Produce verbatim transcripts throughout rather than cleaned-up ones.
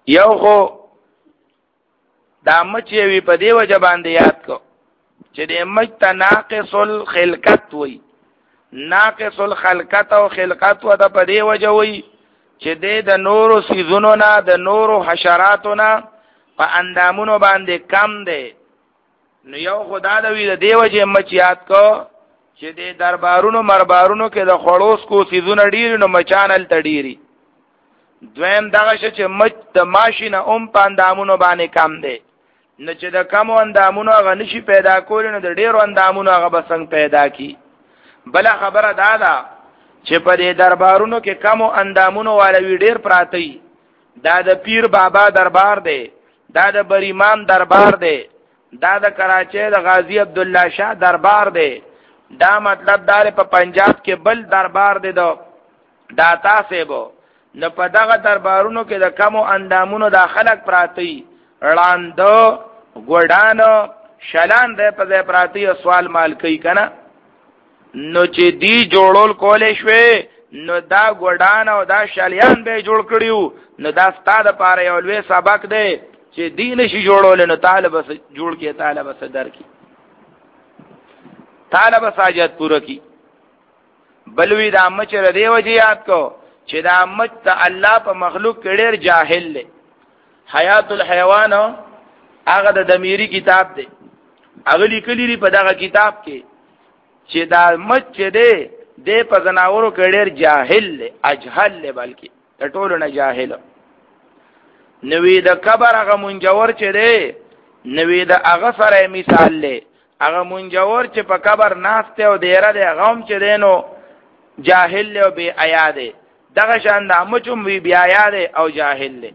یو خو دا مچ وی په دی وجه باندې یاد کو چې د مچ ته ناقص الخلقت وی ناقص الخلقت او خلقت و د په دی وجه وی چې د نورو سيزونو نه د نورو حشراتو نه په اندامونو باندې کم دی. نو یو خدا د وی د دی وجه مچ یاد کو چې د دربارونو مربارونو کې د خړوس کو سيزونه ډیر نو مچانل تډيري. دویم دغه چې مچ د ماشینه اوم په اندامونو باندې کم دی نو چې د کم اندامونو هغه نشي پیدا کول نو د ډیرو اندامونو هغه بسنګ پیدا کی. بل خبره دا ده چې په دې دربارونو کې کم اندامونو والوی ډیر پراتی. دا د پیر بابا دربار دی، دا د بریمام دربار دی، دا د کراچۍ د غازی عبد الله شاه دربار دی. دا مطلب دار په پنجاب کې بل دربار دی دو داتا سیبو. نو په دغه دربارونو کې د کمو اندامونو د خلق پراتی وړاندو ګوډانو شلان دې په دې پراتی سوال مال کوي کنه. نو چې دی جوړول کولې شوي نو دا ګوډان او دا شلیان به جوړ کړیو نو دا ستاده پاره یو لوی سبق دی چې دین شي جوړول نو طالب جوړ کې طالب صدر کی طالب ساجت پوره کی. بلوی دا مچ ردی وجه یاد کو چې دا مچ ته الله په مخلوق کې ډېر جاهل دی. حیات الحیوان هغه د دمیری کتاب دی، هغه لیکلی دی په دغه کتاب کې چې دا مچ دی د په زناورو کې ډېر جاهل دی، اجهل دی، بلکې د ټولو نه جاهل. نوې د قبر هغه منجور چې دی نوې د هغه سره مثال دی. هغه منجور چې په قبر ناشته او دیره دی هغه هم چې دی نو جاهل او بے حیا دی. دغه شان د مچوم وی بیا یاد او جاهل دی.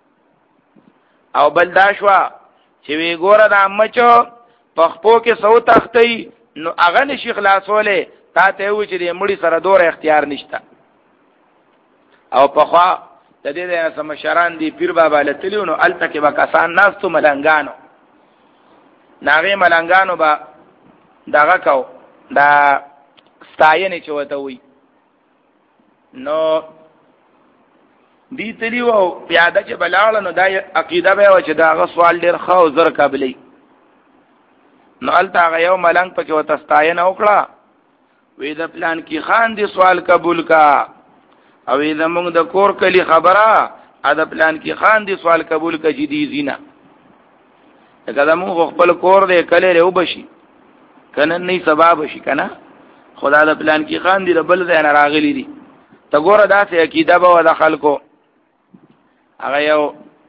او بل دا شوا چې وی ګوره د مچو په خپو کې سو تختی نو هغه نشي خلاصوله تا ته و چې د مړي سره دور اختیار نشته. او په خوا د دې د سمشران دی پیر بابا لتلیو نو الته کې به کسان ناستو ملنګانو ناغه ملنګانو با دغه کو دا ستاینه چې وته وی نو دی تلیو او پیاده چې بلاړ نو دا عقیده به و چې دا سوال ډیر خو زر قابلی. نو الته یو ملنګ پکې وته ستاینه وکړه وې د پلان کې خان دی سوال قبول کا او د موږ د کور کلی خبره ا د پلان کې خان دی سوال قبول کا چې دی زینا دا موږ خپل کور دی کله له وبشي کنه نه سبب شي کنه خدا د پلان کې خان دی بل ځای نه راغلی دی. ته ګوره داسې عقیده به د خلکو هغه یو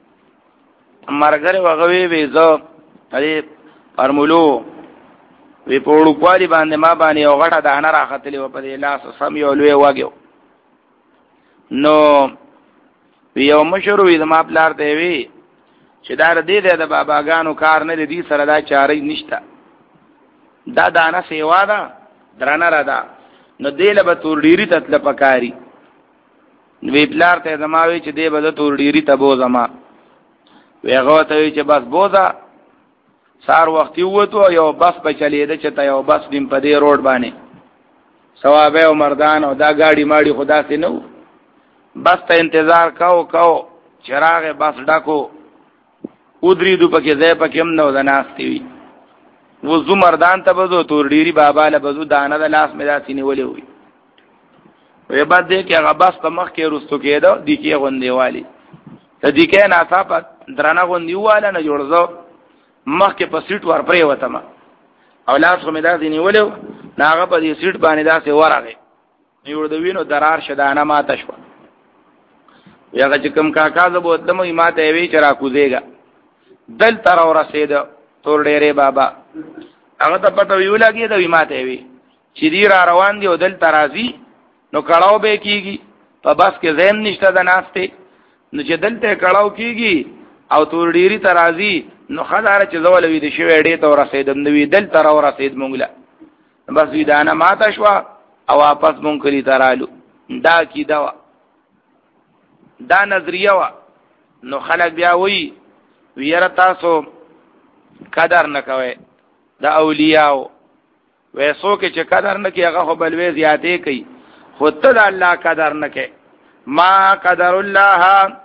مرګره وغوي وي زه دې فرمولو وی په وړو کوالي باندې ما باندې یو غټه دانه راختلې و په دې لاس سم یو لوی واګو. نو یو مشر وی د ما پلار ته وی چې دا دې د باباګانو کار نه دي سره دا چارې نشته دا دانه سیوا ده درانه را ده نو دې له به تور ډيري تتل پکاري. وی پلار ته زماوي چې دې به تور ډيري ته بو زما وی هغه ته چې بس بوزا سار وخت وته یو بس په چلیده چې ته یو بس دیم په دې روډ باندې ثوابه او مردان او دا گاڑی ماڑی خدا سي نو بس ته انتظار کاو کاو چراغ بس ډاکو ودری دو پکې ځای پکې هم نو دناستي وي وزو مردان ته بزو تور ډيري بابا له بزو دانه د لاس مې داسې نیولې وي. وې بعد دې کې هغه بس په مخ کې رستو کېدو د کې غوندې والی ته دې کې ناصافه درنه غوندې واله نه جوړځو مخ کې په سیټ ور پرې وته ما او لاس مې داسې نیولې ناغه په دې سیټ باندې داسې ورغه یو د وینو درار شدانه ماته شو. یغه چې کوم کاکا زبو دمو ماته وی چې را کوزيګا دل تر اور رسید تور ډېرې بابا هغه ته پته ویو لګي د ماته وی چې دی را روان دی او دل ترازی نو کړهو به کیږي په بس کې زین نشته د ناشته نو چې دلته کړهو کیږي او تور ډېری ترازی نو خدای چې زول وی د شوی ډې ته رسیدم نو دل تر اور رسید مونږه بس وی دانه ماته شو او واپس مونږ کلی ترالو. دا کی دا دا نظریه وا نو خلک بیا وی ویره تاسو قدر نکوي دا اولیاء وې څوک چې قدر نکي هغه خو بلوي زیاتې کوي خود ته الله قدر نکي. ما قدر الله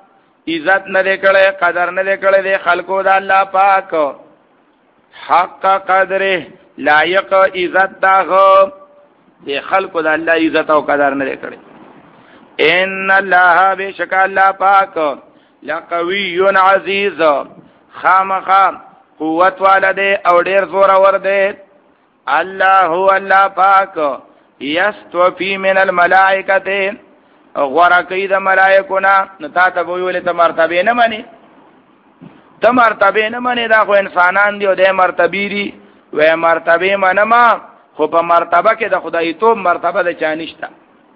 عزت نه کړي قدر نه کړي د خلقو د الله پاک حق قدره لایق عزت داغه د خلقو د الله عزت او قدر نه کړي ان الله بشک الله پاک لقوی عزیز خامخا قوت والده او ډیر زور ور ده الله هو الله پاک یستوفی من الملائکه غورکی د ملائکونا نتا ته ویول ته مرتبه نه مانی ته مرتبه نه مانی دا خو انسانان دی او د مرتبه دی و مرتبه منما خو په مرتبه کې د خدای تو مرتبه د چانشتا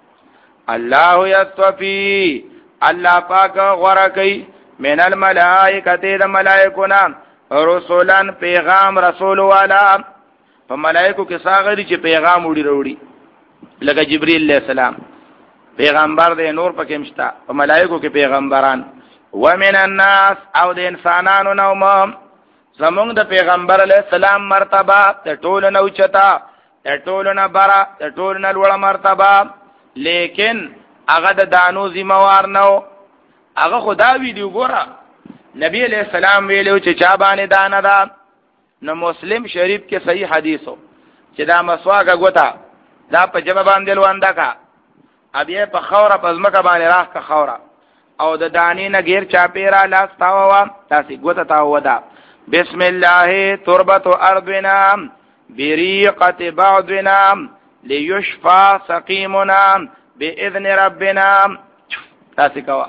الله یستوفی الله پاک غورکی من الملائکه د ملائکونا رسولان پیغام رسول والا په ملائکو کې ساغری چې پیغام وړي وروړي لکه جبرئیل علیہ السلام پیغمبر دی نور پکې مشتا په ملائکو کې پیغمبران ومن الناس او د انسانانو نو مم زمونږ د پیغمبر علیہ السلام مرتبه ته ټول نو چتا ته ټول نه برا ته ټول نه لوړه مرتبه لیکن هغه د دانو ذمہوار نو هغه خدا ویډیو ګوره نبی علیہ السلام ویلو چې چا باندې دانه دا نو مسلم شریف کې صحیح حدیثو چې دا مسواک غوتا دا په جبه باندې لواندا کا ابي په خوره په ځمکه باندې راخ کا خوره او د دانی نه غیر چاپیرا لاس تاوا تاسو غوتا تاوا دا بسم الله تربت ارضنا بريقه بعضنا ليشفى سقيمنا باذن ربنا تاسو کوا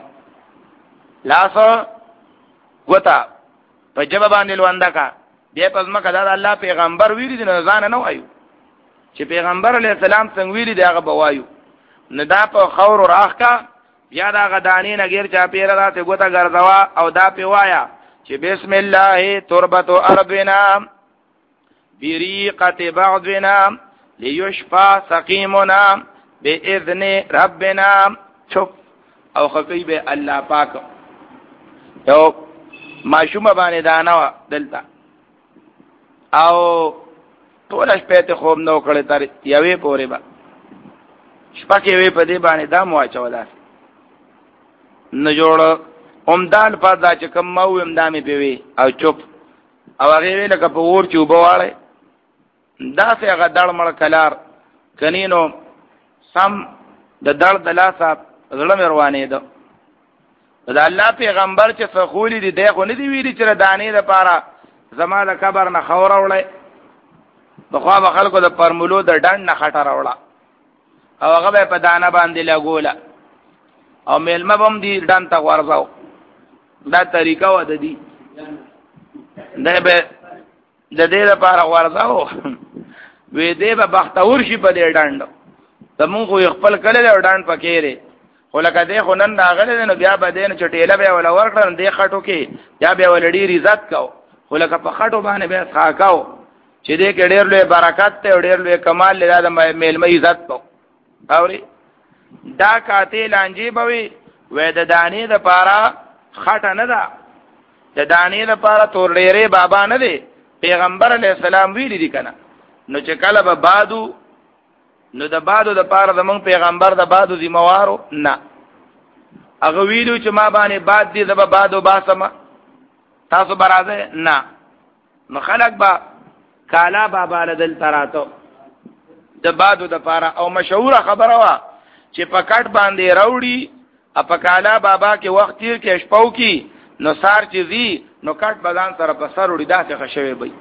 لاس غوتا په جبه باندې لواندا کا دې پزما کدا الله پیغمبر ویری دي نه ځان نه وایو چې پیغمبر علی السلام څنګه ویری دی هغه بوایو نه دا په خور راخ کا بیا دا غدانی نه غیر چا پیر راته ګوتا ګرځوا او دا په وایا چې بسم الله تربت اربنا بریقه بعضنا ليشفى سقيمنا باذن ربنا چوف او خفی به الله پاک یو ماشومه باندې دانا دلتا او ټول شپه ته خوب نو کړی تر یوې پورې با شپه کې وې په دې باندې دا مو اچولا نه جوړ اومدال پادا چې کوم مو امدامي پیوي او چوپ او هغه ویل ک په ور چوبواله دا څه هغه دړ مړ کلار کنينو سم د دړ د لاسه زړه مروانې ده دا الله پیغمبر چې فخولي دي دغه نه دی ویلي چې دانې لپاره زما د قبر نه خور وړي بخوا به خلکو د پرمولو د ډنډ نه خټه راوړه او هغه په دانه باندې لګوله او میلمه بم دی ډنډ ته ورځاو دا طریقه و د دې د به د دې لپاره ورځاو وې دې به بختور شي په دې ډنډ ته مونږ خپل کله له ډنډ پکېره خو لکه دې خو نن راغله نو بیا به دې نه چټېله به ولا ورکړن دې خټو کې یا به ولډي عزت کو خو لکه په خټو باندې به ښاکاو چې دې کې ډېر لوی برکت ته ډېر لوی کمال لري د میلمه عزت کو اوري دا کاته لانجی بوي وې د دانی د پارا خټه نه ده د دانی د پارا تور ډېرې بابا نه دی پیغمبر علی السلام ویلي دي کنه نو چې کله به بادو نو د بادو د پاره د مونږ پیغمبر د بادو ذمہوارو نه هغه ویلو چې ما باندې باد دي د بادو باسمه تاسو برازه نه نو خلق با کالا بابا لدل تراتو د بادو د پاره او مشهور خبره وا چې پکټ باندې راوړي اپ کالا بابا کې وخت تیر کې شپو کې نو سار چیزي نو کټ بدن سره په سر وړي داسې خشوي بي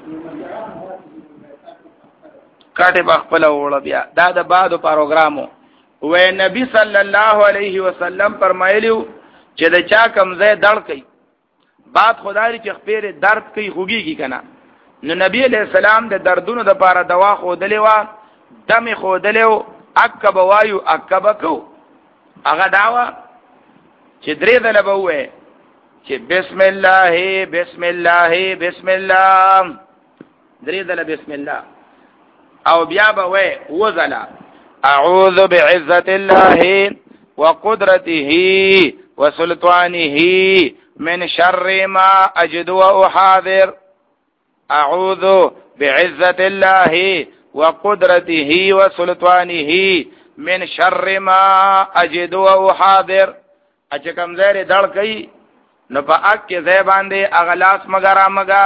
کاټه بخپل وړ بیا دا د بادو پروګرامو و نبی صلی الله علیه وسلم فرمایلیو چې د چا کمزې دړ کوي باد خدای چې خپل درد کوي خوږيږي کنه نو نبی علیہ السلام د دردونو د پاره دوا خو دلې وا دم خو دلې اکب وایو اکب کو هغه داوا چې درې دله به وې چې بسم الله بسم الله بسم الله درې دله بسم الله او بیا به وې وزلا اعوذ بعزت الله وقدرته وسلطانه من شر ما اجد واحاذر اعوذ بعزت الله وقدرته وسلطانه من شر ما اجد واحاذر اچ کمزوري دړ کوي نو په اک کې ځای باندې اغلاس مګرا مګا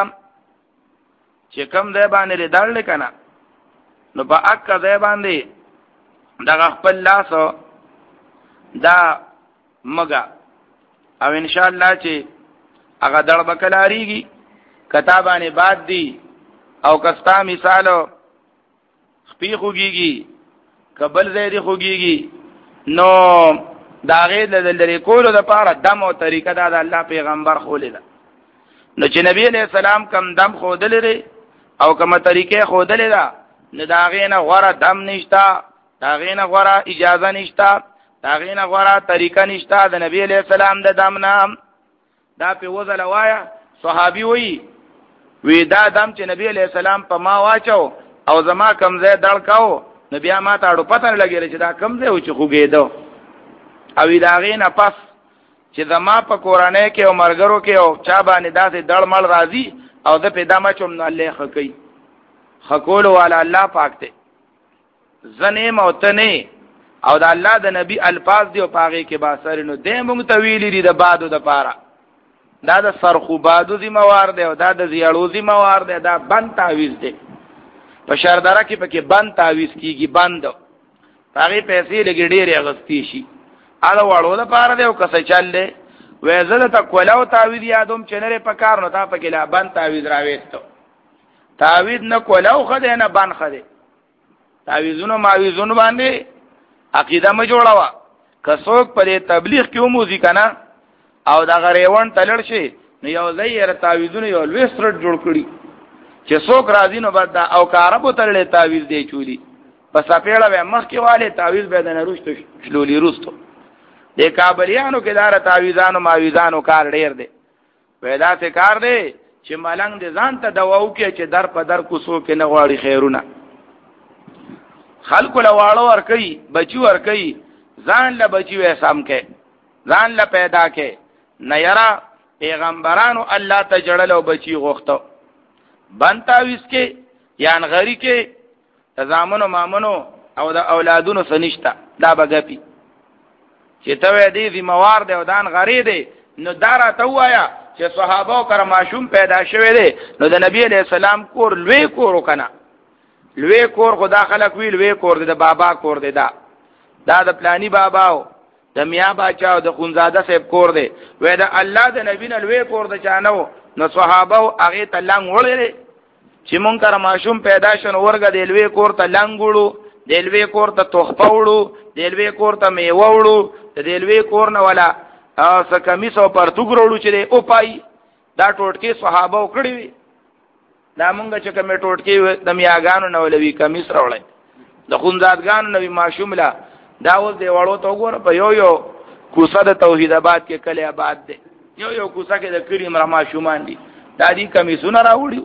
چې کم ځای باندې ردل کنه نو په اک ځای باندې دا خپل لاس دا مګا او ان شاء الله چې هغه دړ بکلاریږي کتابانه بعد دی او کستا مثالو خپې خوږيږي قبل زیدي خوږيږي نو داغه د لری کولو د پاره دم او طریقه دا د الله پیغمبر خولې ده نو چې نبی علیہ السلام کم دم خودل لري او کومه طریقې خودل ده نو داغه نه غوړه دم نشتا داغه نه غوړه اجازه نشتا داغه نه غوړه طریقه نشتا د نبی علیہ السلام د دم نام دا په وزل وایا صحابي وی وی دا دم چې نبی علیہ السلام په ما واچو او زما کمزې دړ کاو نبی ما ته اړو پته لګیږي چې دا کمزې و چې خوګېدو او داغه نه پس چې زما په قرانه کې او مرګرو کې او چا باندې داسې دړ مل راځي او د پیدا مچوم نه الله خکې خکول والا الله پاک ته زنه موتنه او د الله د نبی الفاظ دی او پاغه کې باسر نو د مونږ طویل لري د بادو د پاره دا د سرخو بادو ذمہوار دی او دا د زیړو ذمہوار دی دا بند تعویز دی په شاردره کې پکې بند تعویز کیږي بند هغه پیسې لګي ډېرې اغستی شي اله وړو د پاره دی او کسه چل دی وې زله تا کولاو تعویز یادوم چنره په کار نو تا پکې لا بند تعویز راوېستو تعویز نه کولاو خدای نه بند خدای تعویزونو ماویزونو باندې عقیده ما جوړاوه کڅوک په تبلیغ کې موزیک نه او دا غریوان تلل شي نو یو ځای تعویذونه یو لوسترټ جوړ کړي چې څوک راځي نو بعد او کاربو تلل تعویذ دی چولی پس اپیړه به مخ کې والے تعویذ به نه روشته شلولي روستو د کابلیانو کې دار تعویذانو ماویزانو کار ډیر دی پیدا څه کار دی چې ملنګ دې ځان ته دواو کې چې در په در کوسو کې نه غواړي خیرونه خلق له واړو ور کوي بچي ور کوي ځان له بچي وې سم کې ځان له پیدا کې نه یرا پیغمبرانو الله ته جړل او بچي غوښتو بنتاويس کې یان غری کې تزامنو مامنو او د اولادونو سنشتا دا بغپی چې ته دې ذمہوار دی او دان غری دی نو دارا ته وایا چې صحابه کرام ماشوم پیدا شوه دي نو د نبی علیہ السلام کور لوی کور وکنه لوی کور خدا خلق وی لوی کور دی د بابا کور دی دا دا د پلانی باباو د میا باچا او د خونزاده صاحب کور دی وې دا الله د نبی نه لوی کور د چانو نو صحابه هغه ته لنګ وړل چې مونږ کرا ماشوم پیدا شون ورګه د لوی کور ته لنګړو د لوی کور ته توخپه وړو د لوی کور ته میوه وړو د لوی کور نه ولا څه کمیسو پر توګړو چې او پای دا ټوټکي صحابه وکړي وي دا مونږ چې کوم ټوټکي د میاګانو نو لوي کمیس راوړل د خونزادګانو نوې ماشوم لا دا اوس دی وړو ته وګوره په یو یو کوڅه د توحید آباد کې کله آباد دی یو یو کوڅه کې د کړي مر ماشومان دي دا دي کمیسونه راوړي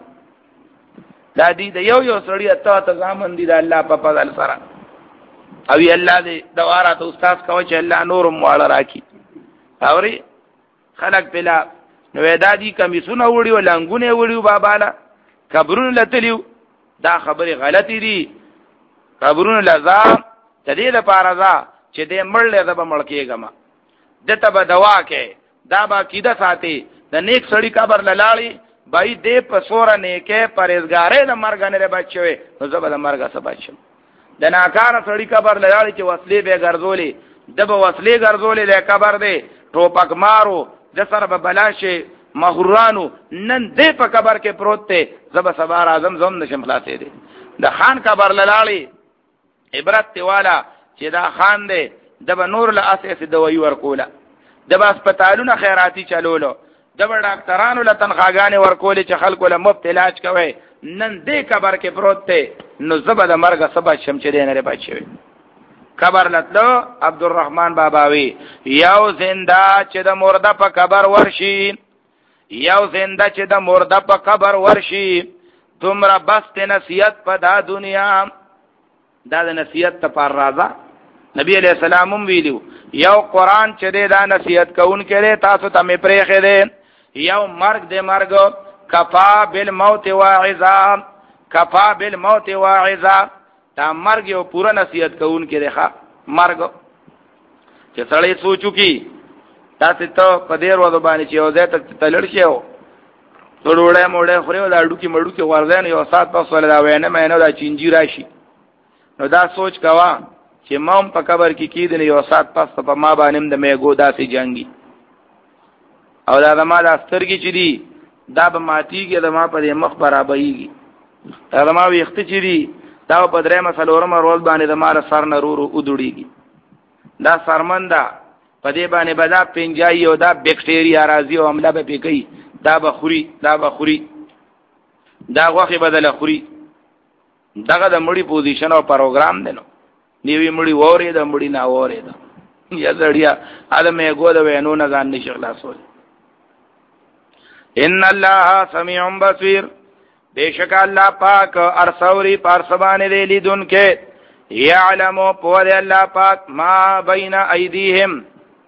دا دي د یو یو سړی ته ته ځامن دي د الله په فضل سره او ی الله دې دواره ته استاد کوي چې الله نور مواله راکړي اوري خلق بلا نو دا دي کمیسونه وړي او لنګونه وړي بابا لا قبرونه لتلیو دا خبره غلطی دي قبرونه لزا تدې لپاره ځا چې دې مړل ده به مړکیګم دته به دوا کې دا با کیده ساتي د نیک سړی قبر لاړی بای دې په سور نه کې پرهیزګارې د مرګ نه بچوي نو زبر د مرګ څخه بچم د ناکار سړی قبر لاړی چې وسلې به ګرځولې دبه وسلې ګرځولې له قبر دې ټوپک مارو د سر به بلاشه مغرورانو نن دې په قبر کې پروت ته زبر سبار اعظم زم نشم خلاصې دې د خان قبر لاړی عبرت والا چې دا خان دی د نور له اساس دوی ورکوله د هسپتالونو خیراتی چلولو د ډاکټرانو له تنخواګانې ورکولې چې خلکو له مفت علاج کوي نن دې قبر کې پروت دی نو زبر د مرګ سبا شم چې نه بچوي قبر لتلو عبدالرحمن باباوی یو زنده چې د مرده په قبر ورشي یو زنده چې د مرده په قبر ورشي تمره بس نصیحت په دا دنیا دا د نصیحت ته پر راځه نبی علیہ السلام ویلو یو قران چې دا نصیحت کوون کړي تاسو ته مې پرې خېده یو مرګ دې مرګ کفا بالموت واعظا کفا بالموت واعظا دا مرګ یو پورا نصیحت کوون کړي ښا مرګ چې سړی سوچو کی تاسو ته په دې ورځ باندې چې یو ځای ته تلل شئ ډوړې موړې خوري او دا ډوکی مړو کې ورځین یو سات پس ول دا وینه مینه دا چینجی راشي نو دا سوچ کوا چې مام په قبر کې کېدنه یو سات پس په ما باندې د میګو داسې جنگي او دا ما د سترګې چې دي دا به ماتيږي دا ما په مخ برابرېږي دا ما ویخت چې دي دا په درې مسلورم ورځ باندې د مال سر نرورو ودړيږي دا سرمنده په دې باندې بدا پنجای او دا بکټیریا راځي او عمله به پکې دا بخوري دا بخوري دا غوخه بدله خوري دغه د مړی پوزیشن او پروګرام دینو نیوی مړی وره د مړی نه وره دا یا زړیا ادمه ګو د وینو نه ځان نشي خلاصول ان الله سميع بصير بیشک الله پاک ارسوري پارسبان دی لیدون کې يعلم پوهه الله پاک ما بین ایدیهم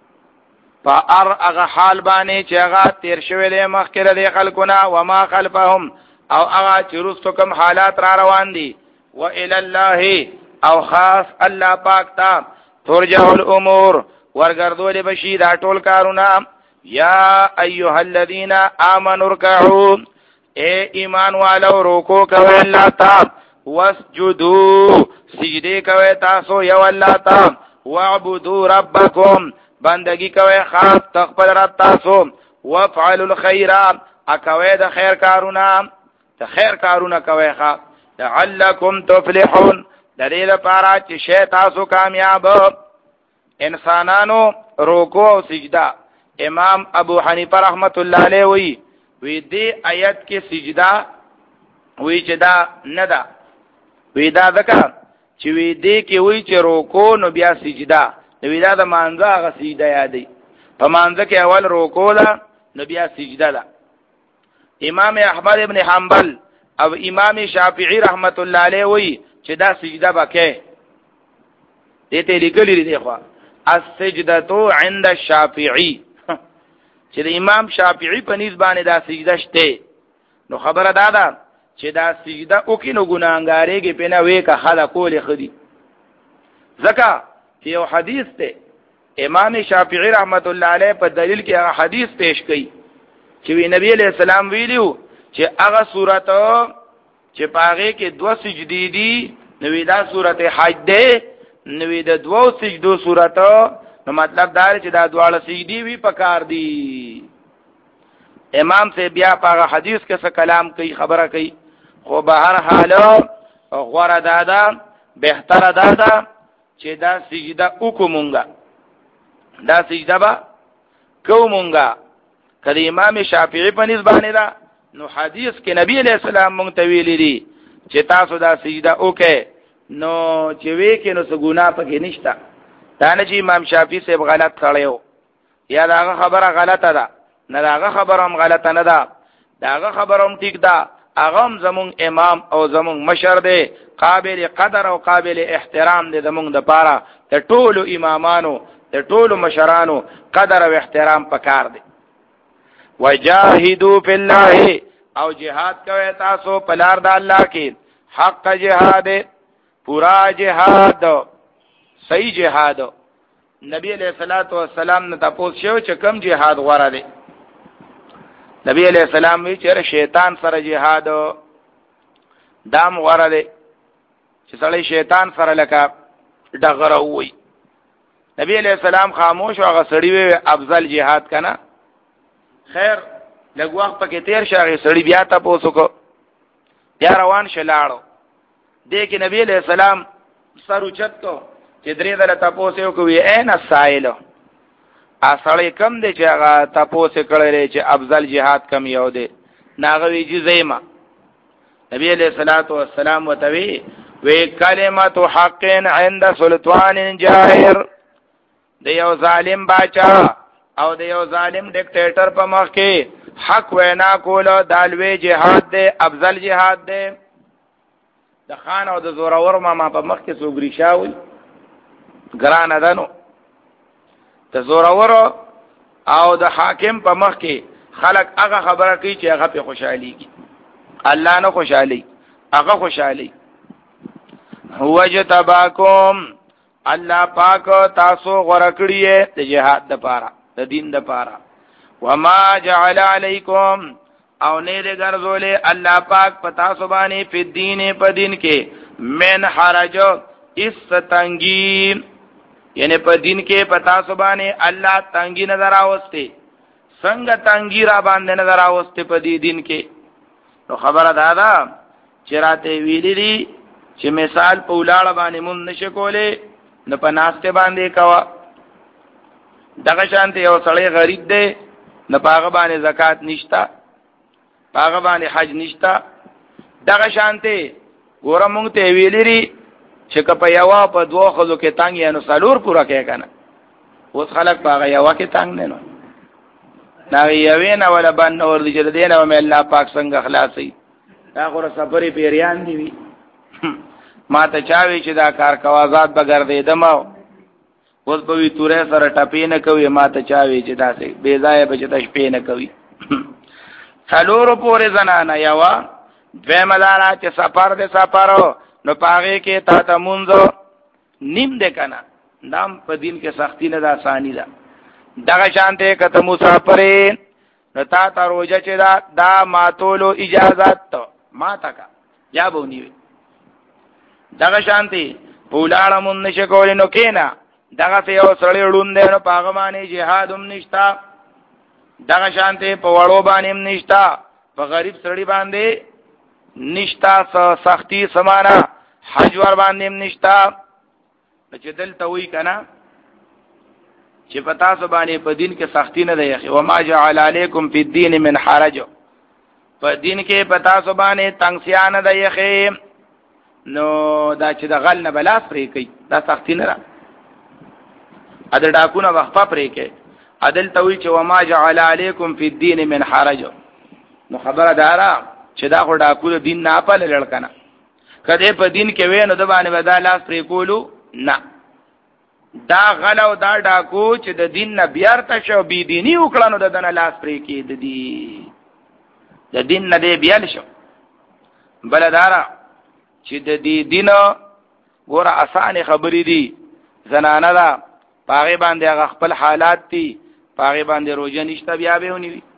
فار اغه حال باندې چې هغه تیر شوی دی مخکره دی خلقنا وما خلفهم او هغه چې رستو کوم حالات را روان دي و الى الله او خاص الله پاک ته ترجع الامور ورګردول بشي دا ټول کارونه یا ایها الذين امنوا اركعوا اے ایمان والو رکوع کوي الله ته واسجدوا سجده کوي تاسو یو الله ته واعبدوا ربکم بندگی کوي خاص تخبر رب تاسو وفعلوا الخير اکوي د خیر کارونه د خیر کارونه کوي خاص لعلکم تفلحون د دې لپاره چې شی تاسو کامیاب انسانانو رکوع او سجده امام ابو حنیفه رحمت الله علیه وی وی دې آیت کې سجده وی چې دا نه ده وی دا ځکه چې وی دې کې وی چې رکوع نو بیا سجده نو دا د مانځه هغه سجده یادې په مانځه کې اول رکوع ده نو بیا سجده ده امام احمد ابن حنبل او امام شافعی رحمت الله علیه وی چې دا سجده بکې دې ته لیکلي دي خو السجدة عند الشافعي چې د امام شافعی په نسبت باندې دا سجده شته نو خبره دا ده چې دا سجده او کې نو ګناګارېږي په نه وې کا خلک کولې خدي ځکه چې یو حدیث ته امام شافعی رحمت الله علیه په دلیل کې هغه حدیث پیش کړي چې وی نبی علیہ السلام ویلو چې هغه سورته چې پاغه کې دوه سجدي دي نو دا سورته حج ده نو د دوه سجدو سورته نو مطلب دا چې دا دواړه سجدي وی پکار دي امام سے بیا پاغه حدیث کې څه کلام کوي خبره کوي خو به هر حال غوړه دادا بهتره دادا چې دا سجده وکومونګه دا سجده با کومونګه کله امام شافعی په نسبت باندې دا نو حدیث کې نبی علیہ السلام مونږ ته ویلي دي چې تاسو دا سجده وکې نو چې وې کې نو څه ګناه پکې نشته دا نه چې امام شافعی صاحب غلط کړو یا دا خبره غلطه ده نه دا خبره هم غلطه نه ده دا خبره هم ټیک ده هغه هم زمون امام او زمون مشر دی قابل قدر او قابل احترام دی زمون د پاره د ټولو امامانو د ټولو مشرانو قدر او احترام پکار دی وجاهدوا فی الله او جهاد کوي تاسو په لار د الله کې حق جهاد پورا جهاد صحیح جهاد نبی علیہ الصلوۃ والسلام نه تاسو شو چې کوم جهاد غوړه دی نبی علیہ السلام وی چې شیطان سره جهاد دام غوړه دی چې سړی شیطان سره لکه دغره وي نبی علیہ السلام خاموش او هغه سړی وی افضل جهاد کنا خیر لږ وخت پکې تیر شاغي سړی بیا تاسو کو بیا روان شلاړو دې کې نبی علیہ السلام سر اوچت کو چې درې دله تاسو یو کوي عین السائل اصله کم دی چې هغه تاسو کړی چې افضل جهاد کم یو دی ناغوی جی زیما نبی علیہ الصلوۃ والسلام وتوی وی کلمت حق عند سلطان جاهر دی یو ظالم باچا او د یو ظالم ډیکټیټر په مخ کې حق وینا کول دالوی جهاد دی افضل جهاد دی د خان او د زورور ما په مخ کې سوګری شاوي ګران ادانو د زورور او د حاکم په مخ کې خلق هغه خبره کوي چې هغه په خوشحالي کې الله نه خوشحالي هغه خوشحالي هو جتباکم الله پاک تاسو غوړه کړی د جهاد لپاره د دین د پاره. وما جعل علیکم او نه دې ګرځولې الله پاک پتا سبحانه په دین په دین کې من حرج اس تنگی، یعنی په دین کې پتا سبحانه الله تنگی نظر راوسته، څنګه تنگی را باندې نظر راوسته په دې دین کې. نو خبره دا ده چې راته ویلې دي چې مثال په ولاړ باندې مون نشه کولې نه په ناشته باندې کوا. دغه شانته یو سړی غریب دی نه پاغه باندې زکات نشتا، پاغه باندې حج نشتا. دغه شانته ګوره مونږ ته ویلې دي چې کپه یوا په دوه خلکو کې تنگ یا نو سالور پورا کې کنه. اوس خلک پاغه یوا کې تنگ نه نو دا یوې نه ولا باندې ور دي چې دینه مې الله پاک څنګه خلاصي. دا غوړه سفرې پیریان دی وی ما ته چاوي چې دا کار کوازات بغیر دې دمو اوس په وی تورې سره ټپې نه کوي. ما ته چاوي چې دا سي بے ځای به چې د شپې نه کوي. څلور پورې زنانه یوا دوه مدارا چې سفر دې سفرو نو پاغه کې تا ته مونږ نیم دې کنه. نام په دین کې سختی نه ده، آسانی ده. دغه شانته کته مسافرین نو تا ته روزه چې دا دا ماتولو اجازت ته ما تکا یا بونی. دغه شانته پولاړه مون نشه کولې نو کینا دغه ته یو سړی وډوندې نو پاغه باندې جهاد هم نشتا. دغه شانته په وړو باندې هم نشتا، په غریب سړی باندې نشتا سختی سمانا، حج ور باندې هم نشتا. چې دلته وی کنه چې پتا سبحانه په دین کې سختی نه دی. و ما جعل علیکم فی الدین من حرج، په دین کې پتا سبحانه تنگسیا نه دی. نو دا چې د غل نه بلاس پرې کوي دا سختی نه را ادل ډاکونه وقفه پرې کوي. عدل توي چې و ما جعل علیکم فی الدین من حرج. نو خبره دارا چې دا خو ډاکو دین نه پاله لړکنه کده په دین کې وې نو د باندې ودا لاس پرې کولو نه. دا غلو دا ډاکو چې د دین نه بیارته شو بی دینی وکړه نو د دنه لاس پرې کې د دې د دین نه دی بیال شو. بلدارا چې د دې دین ګوره اسانه خبرې دي، زنانه دا پاغه باندې هغه خپل حالات دي، پاغه باندې روزه نشته بیا به ونی وي.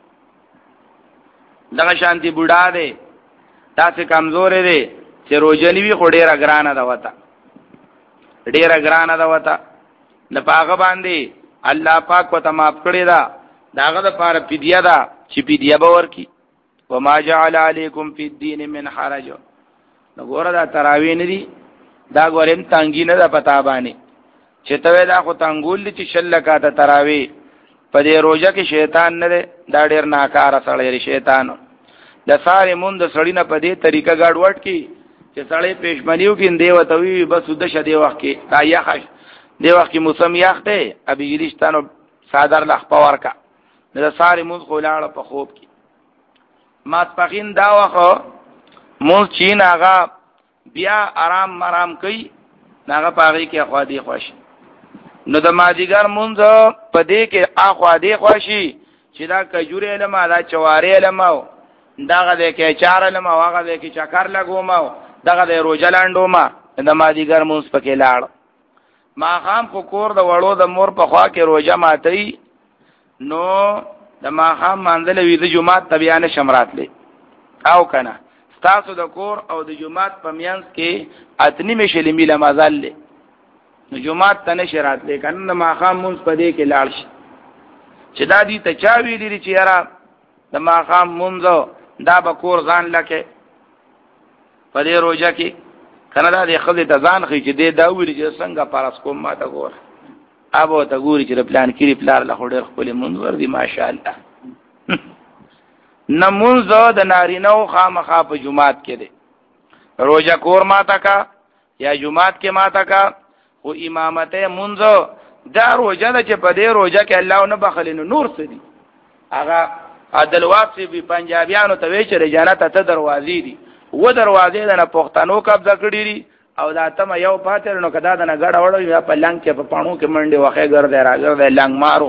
دغه شانتي بوډا دی تاسو کمزور دی چې روزه نیوي خو ډیره ګرانه ده وته، ډیره ګرانه ده وته. نه پاغه باندې الله پاک وته معاف کړی دا داغه د پاره فدیه ده چې فدیه به ورکی. وما جعل علیکم فی الدین من حرج. نو ګوره دا تراوی نه دي، دا ګورم تانګی نه ده پتا باندې چې ته دا خو تانګول دي چې شل کاته تراوی په دې روزه کې شیطان نه ده. دا ډیر ناکاره سړی شیطان د ساري مون د سړی نه په دې طریقه گاډ وټ کی چې سړی پېشمنیو کې دی وته وی بس د شدي وخت کې تا یخ دی وخت کې موسم یخ دی ابي ګریشتانو صادر لخ پاور کا د ساري مون خو لاړه په خوب کې ماسپخین دا وخت مون چین هغه بیا آرام مرام کوي ناغه پاغي کې خوا دی خوش. نو د ماجیګر مونږ په دې کې اخوا دی خوشي چې دا کجوري علم دا چواري علم داغه دې کې چار علم واغه دې کې چکر لګوم داغه دې روجلاندو ما د ماجیګر مونږ پکې لاړ. ما خام کو کور د وړو د مور په خوا کې روجه ماتي نو د ما خام منځله وی د جمعات تبيانه شمرات لې او کنه تاسو د کور او د جمعات په میانس کې اتنی مشلې میله مازال لې نو جمعات تنه شرات لې کنه ما خام مونږ په دې کې لاړ شي چې دا دي ته چا ویلې چې یاره د ما خام مونږ دا به کور ځان لکه په دې روزه کې کنه دا د خلې ته ځان خي چې دې دا ویلې چې څنګه پارس کوم ما ته ګور ابو ته ګوري چې پلان کړی پلار له خډر خپل مونږ ور دي ماشاءالله. نمونځ د نارینو خامخا په جمعات کې دی روزه کور ما تکا یا جمعات کې ما تکا او امامت مونځ دا روزه د چې په دې روزه کې الله نه بخلینو نور سدي هغه عدل واپسی به پنجابیانو ته وی چې جنت ته دروازې دي و دروازې نه پښتنو قبضه کړی دي او دا تم یو پاتره نو کدا د نه غړ وړو یا په لنګ کې په پانو کې منډه وخه ګرځي راګرځي لنګ مارو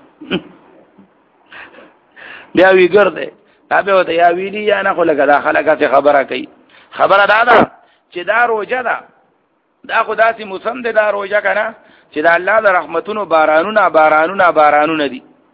بیا وی ګرځي تابع وته یا ویلی یا نه خو لګه دا خلګه خبره کوي. خبره دا ده چې دا روزه ده دا خداسي موسم ده دا روزه کنه چې دا الله د رحمتونو بارانونه بارانونه بارانونه دي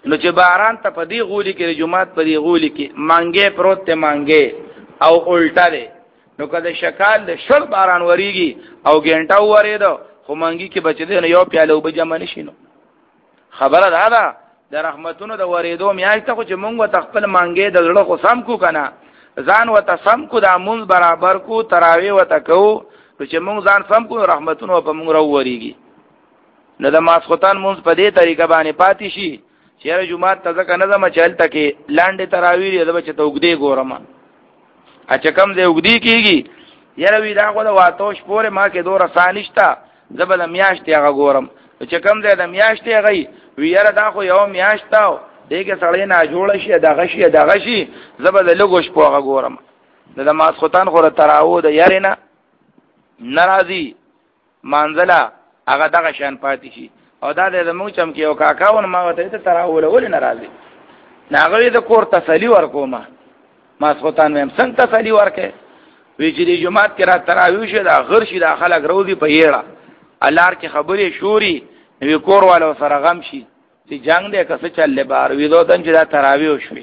نو چې باران ته په دې غولي کې جمعات په دې غولي کې مانګې پروت ته مانګې او الټا ده نو کله شکال د شل باران وریږي او ګنټه وریدو خو مانګي کې بچ دې نو یو پیاله وب جمع نشینو خبره ده دا د رحمتونو د وریدو میاشته خو چې مونږ وتخپل مانګې د زړه خو سم کو کنه ځان وته سم کو د مونږ برابر کو تراوی وته کو چې مونږ ځان سم کو رحمتونو په مونږ راو وریږي نو د ماسختان مونږ په دې طریقه باندې پاتې شي چې جمعات ته ځکه نظم چلته کې لاندې تراوی دې بچ ته وګدې ګورم اچھا کم دې وګدې کیږي یره وی دا غو د واتوش پورې ما کې دوه رسانشتا زبل میاشتې هغه ګورم چې کم دې د میاشتې غي وی یره دا خو یو میاشتاو دغه سړی نه جوړ شي دغه شي دغه شي زبل لګوش پوغه ګورم د ماسختان خو تراو د یاره نه ناراضي منزله هغه دغه شان پاتې شي او دا د مو چم کې او کاکاون ما وته ته تراول ول ناراضي ناغوی د کور تسلی ورکوما ماسختان مې څنګه تسلی ورکه وی چې د جمعات کې را تراوی شه دا غر شي د خلک روزي په یړه الار کې خبرې شوري وی کور والو سره غم شي چې جنگ دې کس چلې بار وی دو دن چې دا تراوی وشوي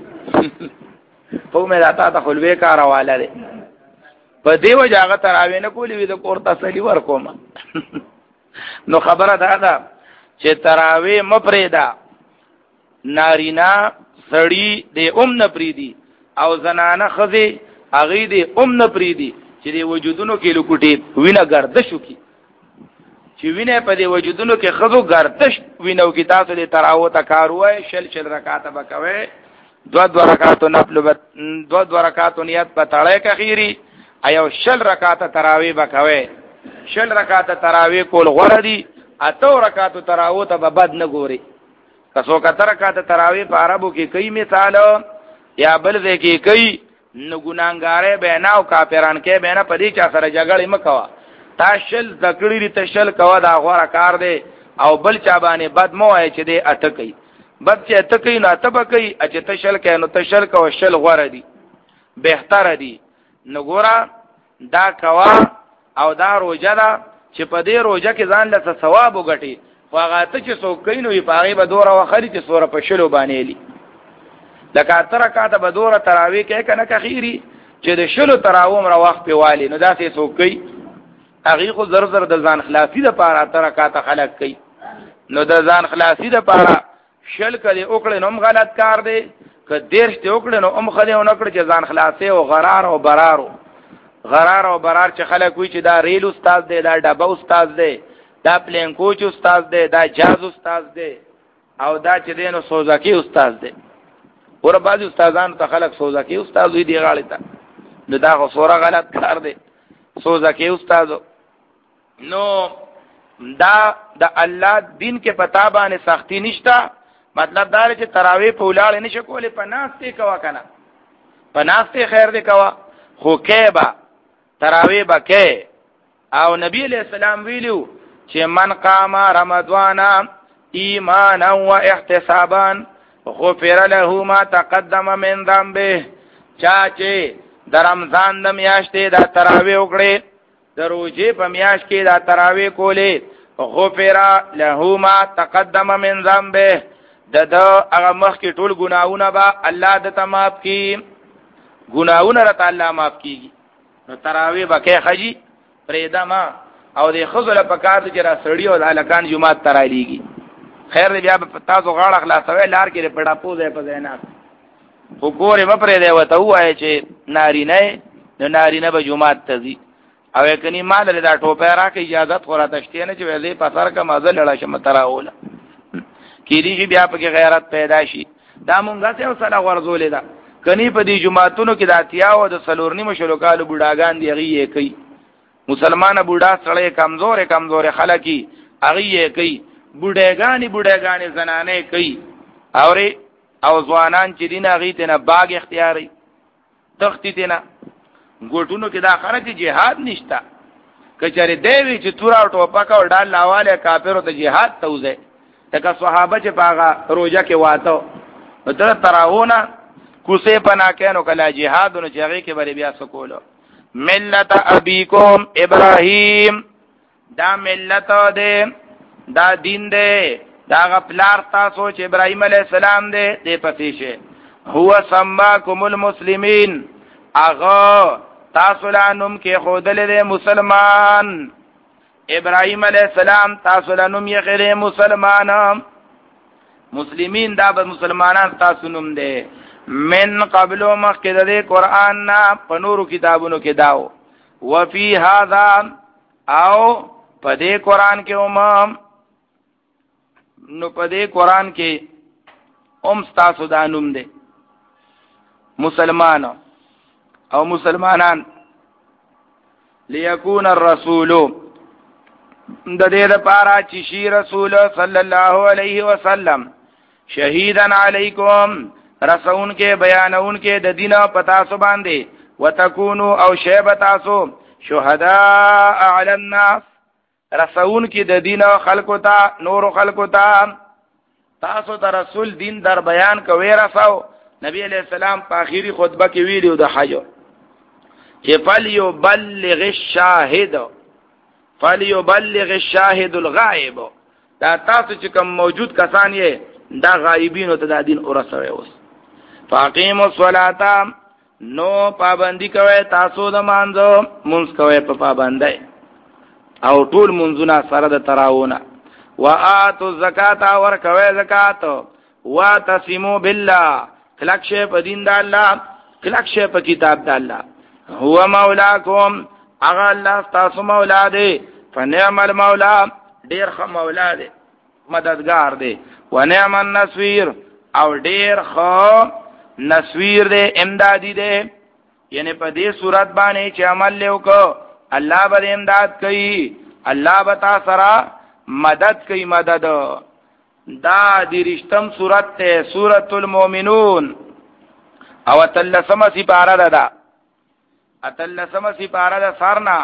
په مې راته ته خلوي کارواله ده په دې وجه هغه تراوی نه کولی وی د کور تسلی ورکوما نو خبره دا ده چې تراوی مپریدا نارینا سړی د ام نه پریدي او زنانه خزي اغي د ام نه پریدي چې د وجودونو کې لوکټي وینه گردشو کی چې وینه په دې وجودونو کې خزو گردش وینو کې تاسو د تراو ته کاروي شل شل رکعات وکوي دو دو رکعات نفل دو دو رکعات نیت په تړای کخيري ایو شل رکعات تراوی وکوي شل رکعات تراوی کول غوړه دي اتو رکعات تراو ته بد نه ګوري کسو کتر رکعات تراوی په عربو کې کوي مثال یا بل ځای کې کوي نو ګناګارې بینا او کافران کې بینا په دې چا سره جګړې مکوا تاشل ذکرې ته شل کوا دا غوړه کار دی او بل چا باندې بد مو وای چې دې اتکې بد چې اتکې نه تبکې چې تشل کې نو تشل کو شل غوړه دي بهتر دي نو ګورا دا کوا او دا روزه ده چې په دې روزه کې ځان له ثواب وګټي خو هغه ته چې څوک کینو یې پاغي به دوره وخري چې سوره په شلو باندې لي لکه تر کاته به دوره تراوی کې کنه کخيري چې د شلو تراو مر وخت په والی نو دا څه څوک کوي هغه خو زر زر د ځان خلاصي د پاره تر کاته خلق کوي نو د ځان خلاصي د پاره شل کړي وکړي نو غلط کار دی که دیرش ته وکړي نو ام خله او نکړي چې ځان خلاصي او غرار او برارو غرار او برار چې خلک وي چې دا ریل استاد دی دا ډبه استاد دی دا پلین کوچ استاد دی دا جاز استاد دی او دا چې دینو سوزاکی استاد دی ور بعض استادان ته خلک سوزاکی استاد وي دی غاړه ته نو دا خو سوره غلط کار دی سوزاکی استاد نو دا د الله دین کې پتا باندې سختی نشتا مطلب دا چې تراوی په ولاړ نه شکولې پناستې کوا کنه پناستې خیر دی کوا خو کېبا تراوی بکې او نبی علیہ السلام ویلو چې من قام رمضان ایمانا و احتسابا غفر له ما تقدم من ذنبه چا چې د رمضان د میاشتې د تراوی وکړي د روزې په میاشت کې د تراوی کولې غفر له ما تقدم من ذنبه د د هغه مخ کې ټول ګناونه به الله د تماف کی ګناونه رته الله معاف کیږي نو تراوی بکې خجی پرېدا ما او د خزل په کار چې را سړی او الکان جمعات ترالیږي خیر بیا په تاسو غاړه خلاصوي لار کې پټا پوزه په زینات خو ګوره مپرې دی وته وای چې ناری نه نو ناری نه به جمعات تزي او کني مال له دا ټوپه راکې اجازه خورا تشته نه چې وې په سر کا مزه لړا شم تراوله کېږي چې بیا په غیرت پیدا شي دا مونږه څه وسله ورزولې ده کني په دې جمعاتونو کې د اتیاو د سلورنی مشلوکالو بوډاګان دی غي کوي مسلمانه بوډا سړی کمزور کمزور خلکی هغه کوي بوډاګانی بوډاګانی زنانه کوي اوري او ځوانان چې دین هغه ته نه باغ اختیاري تختی ته نه ګوټونو کې دا خرج جهاد نشتا کچره دیوی چې تورا ټوپک او ډال لاواله کافرو ته جهاد توزه تکه صحابه چې پاغه روزه کې واتو تر تراونه کوسه پنا کینو کلا جهاد نو چغې کې بری بیا سکولو ملت ابيكم ابراهيم دا ملت دې دا دین دې دا غپلار تاسو چې ابراهيم عليه السلام دې دې پسې شه هو سماکم المسلمین اغه تاسو لانم کې خودل دې مسلمان ابراهيم عليه السلام تاسو لانم یې غیر مسلمان مسلمین دا به مسلمانان تاسو نوم دې من قبل مخکې د قرآن نه په نورو کتابونو کې داو وفي هذا او په دې قرآن کې هم نو په دې قرآن کې هم تاسو دا نوم دې مسلمان او مسلمانان ليكون الرسول د دې لپاره چې شي رسول صلی الله علیه وسلم شهیدن علیکم رسون کې بیانون کې د دین پتا سو باندې وتكونوا او شیب تاسو شهداء علی الناس رسون کې د دین خلقو ته نور خلقو ته تاسو ته رسول دین در بیان کوي رسو نبی علیہ السلام په اخیری خطبه کې ویلو د حج چې فلیبلغ الشاهد فلیبلغ الشاهد الغائب دا تاسو چې کوم موجود کسان یې دا غایبین ته د دین ورسوي اوس فاقیموا الصلاة نو پابندی کوي تاسو د مانځو مونږ کوي په پابندۍ او ټول منځونه سره د تراونه وآتوا الزکاة ور کوي زکات وتسموا بالله کلک شه په دین د الله کلک شه په کتاب د الله هو مولاکم اغه الله تاسو مولا دی فنعم المولا ډیر ښه مولا دی مددگار دی ونعم النصير او ډیر ښه نصویر دی امدادی دی یعنی په دې صورت باندې چې عمل له وکړو الله به امداد کوي الله به تاسو سره مدد کوي مدد دا د رښتم صورت ته سورۃ المؤمنون او تلسمه سپاره ده دا اتلسمه سپاره ده سرنا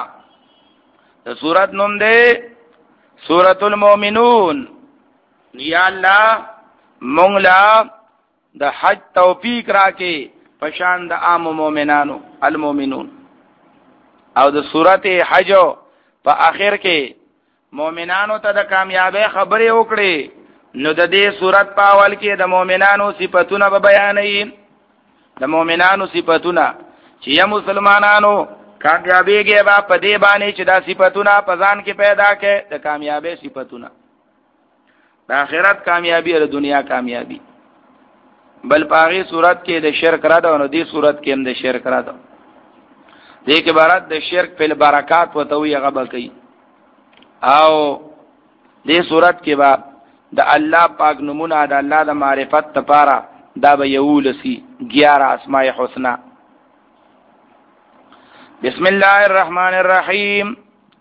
د سورۃ نوم ده سورۃ المؤمنون یا الله مونږ لا د حج توفیق راکې پشان د عام مؤمنانو المؤمنون او د سورۃ حج په اخر کې مؤمنانو ته د کامیابی خبرې وکړي نو د دې سورۃ په اول کې د مؤمنانو صفاتونه به بیانې د مؤمنانو صفاتونه چې یا مسلمانانو کامیابیږي با په دې باندې چې دا صفاتونه په ځان کې پیدا کړي د کامیابی صفاتونه د آخرت کامیابی او د دنیا کامیابی بل پاغي صورت کې د شرک را ده او دې صورت کې هم د شرک را ده دې کې عبارت د شرک په برکات وتوي غبا کوي او دې صورت کې با د الله پاک نمونه د الله د معرفت لپاره دا به یولسی گیارہ اسماء الحسنا بسم الله الرحمن الرحیم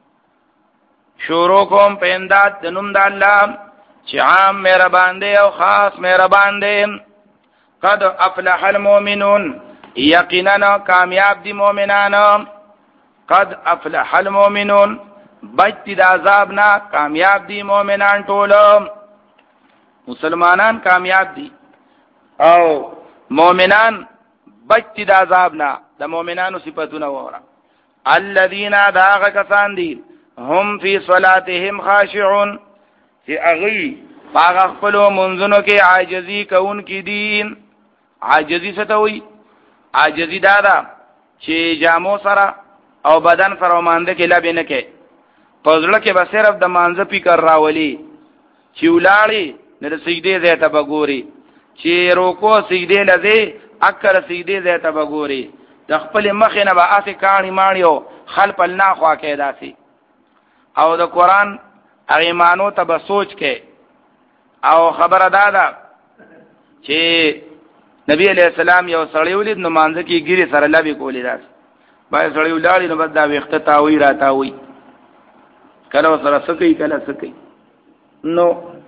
شروع کوم په امداد د نوم د الله چې عام مهربان دی او خاص مهربان دی قد افلح المؤمنون یقینا کامیاب دي مؤمنان قد افلح المؤمنون بچ د عذاب نه کامیاب دي مؤمنان ټول مسلمانان کامیاب دي او مؤمنان بچ د عذاب نه د مؤمنانو صفاتونه وره الذين داغ کسان دي هم فی صلاتهم خاشعون چې اغي باغ خپل منځونو کې عاجزی کوون کې دي عاجزی څه ته وایي عاجزی دا ده چې جامو سره او بدن سره مانده کې لبه نه کې پزړه کې به صرف د مانزه فکر راولي چې ولاړی نه سجدي ځای ته بګوري چې روکو سجدي لذي اکر سجدي ځای ته بګوري د خپل مخ نه به اسې کانی مانیو خلپ الله خوا کې داسي او د قران هغه مانو ته به سوچ کې او خبره دادا چې نبی علیہ السلام یو سړی ولید نو مانځ کې ګيري سره لبي کولې داس بای سړی ولاړی نو بد دا وخت تاوی را تاوی کله سره سکی کله سکی نو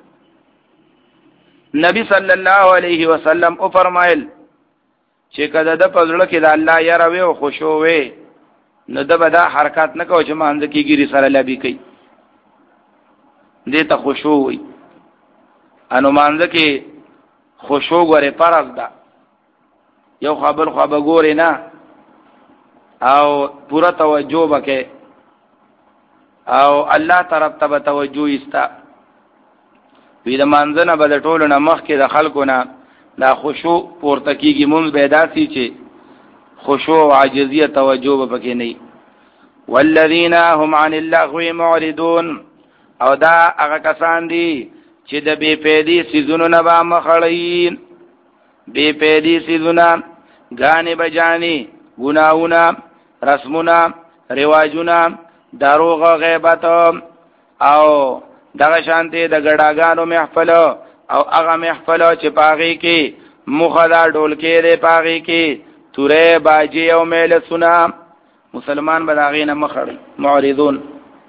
نبی صلی الله علیه وسلم او فرمایل چې کله د پزړه کې د الله یاره وي او خوشو وي نو د بدا حرکت نه کوي چې مانځ کې ګيري سره لبي کوي دې ته خوشو وي انو مانځ کې خوشو غره فرض ده یو خبر خو به ګوري نه او پورا توجه وکړي او الله طرف ته توجه استا وی د منځنه به د ټولو نه مخکې د خلکو نه دا خشوع پورته کېږي، مونځ به داسې چې خشوع او عاجزیه توجه به پکې نه وي. والذین هم عن اللغو معرضون، او دا هغه کسان دي چې د بې فایدې څیزونو نه به مخړي، بې فایدې څیزونه ګانې بجانې، ګناهونه، رسمونه، رواجونه، دروغ، غیبت او دغه شانتي د ګډاګانو محفل او هغه محفل چې پاغي کې مخدا ډولکې دی، پاغي کې تورې باجی او میل سنا، مسلمان بداغین مخړي معرضون.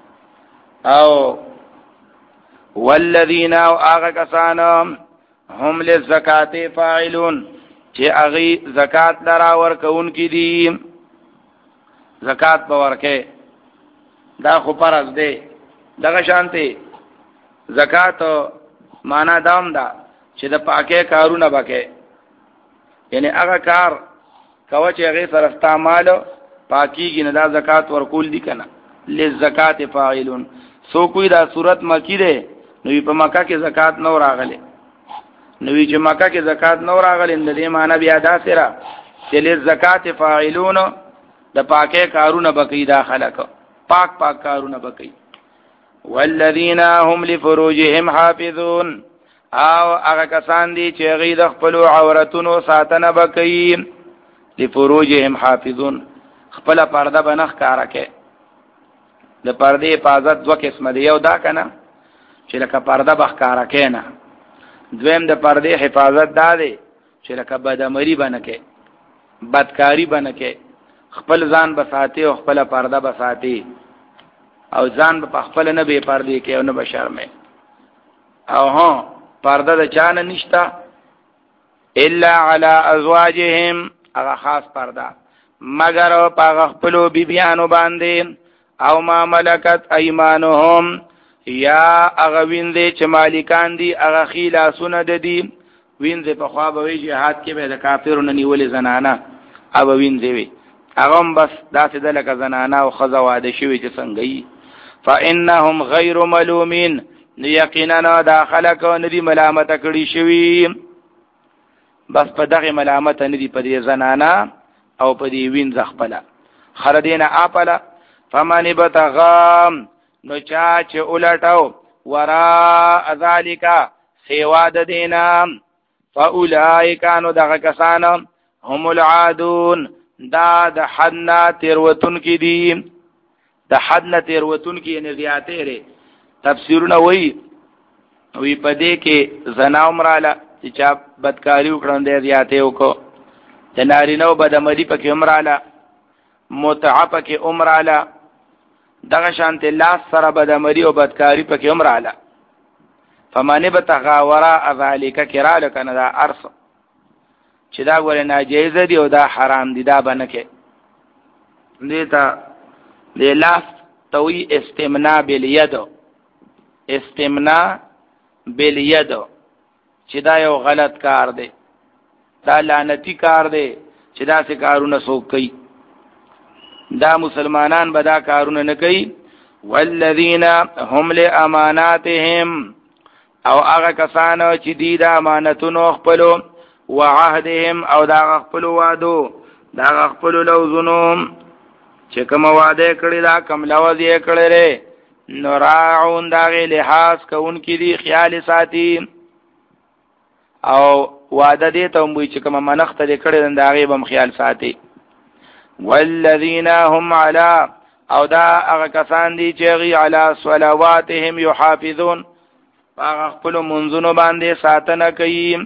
او والذین او هغه کسان هم للزکات فاعلون چې هغه زکات لرا ورکون کی دي، زکات به ورکه دا خو فرض دی. دغه شانتي زکات معنا دام دا چې د پاکه کارونه بکې، یعنی هغه کار کوي چې هغه سره استعمال پاکیږي نه، دا زکات ورکول دي کنه. للزکات فاعلون، سو کوئی دا صورت مکی ده نو په مکه کې زکات نو راغله، نو چې مکه کې زکات نو راغله د دې معنی بیا دا سره چې للزکات فاعلون د پاکه کارونه بکې، دا خلک پاک پاک کارونه بکې. والذین هم لفروجهم حافظون، او هغه کسان دي چې غي د خپل عورتونو ساتنه بکې. لفروجهم حافظون، خپل پرده بنخ کارا کې. د پردې حفاظت دوه قسم دی، یو دا کنه چې لکه پرده بخ کارا کې نه، دویم د پردې حفاظت دا دی چې لکه بدامري بنکې، بدکاری بنکې، خپل ځان بساته او خپل پرده بساته، او ځان په خپل نه به پردې کې او نه بشرمه. او ها پرده د چانه نشتا الا علی ازواجهم، هغه خاص پرده مگر په خپل بیبیانو باندې، او ما ملکت ایمانهم، یا هغه وینځي چې مالکان دي هغه خلاصونه د دي. وینځي په خوا به جهاد کې به د کافرونو نیولې زنانه او وینځي وي، هغه بس داسې د لکه زنانه او خزه واده شوی چې څنګه یي. فانهم غیر ملومین، یقینا دا خلک ندي ملامت کړي شوی، بس په دغه ملامت ندي په دې زنانه او په دې وینځ خپل خردین اپلا. فمن بتغام، نو چا چې اولټو ورا ذالک سیوا د دینا، فاولائک انو دغه کسان هم العادون، دا د حدنا تیروتون کی دي، د حدنا تیروتون کی نه زیاته لري. تفسیرونه وی وی پدې کې زنا عمراله چې چا بدکاری وکړند زیاته وکړو، د نارینو بدمري پکې عمراله، متعه پکې عمراله، دغه شانت لاس سره بدمري او بدکاری پکې عمراله. فمن بتغاورا ذالک کراله کنه دا ارث چې دا ګور ناجیز دي او دا حرام دي، دا بنکه دیتا د لاس توي استمناء بالید، استمناء بالید چې دا یو غلط کار دی، دا لعنتی کار دی چې دا څه کارونه څوک کوي، دا مسلمانان به دا کارونه نه کوي. والذین هم لاماناتهم، او هغه کسانو چې دی د امانتونو خپلو، وعهدهم او دا خپل وعدو، دا خپل لوزونو چې کوم وعده کړی دا کوم لوز یې کړی لري، نراعون دا غي لحاظ کوونکی دی، خیال ساتي، او وعده دې ته مو چې کوم منخت دې کړی دا غي بم خیال ساتي. والذین هم علی، او دا هغه کسان دي چې غي علی صلواتهم یحافظون، هغه خپل منځونو باندې ساتنه کوي.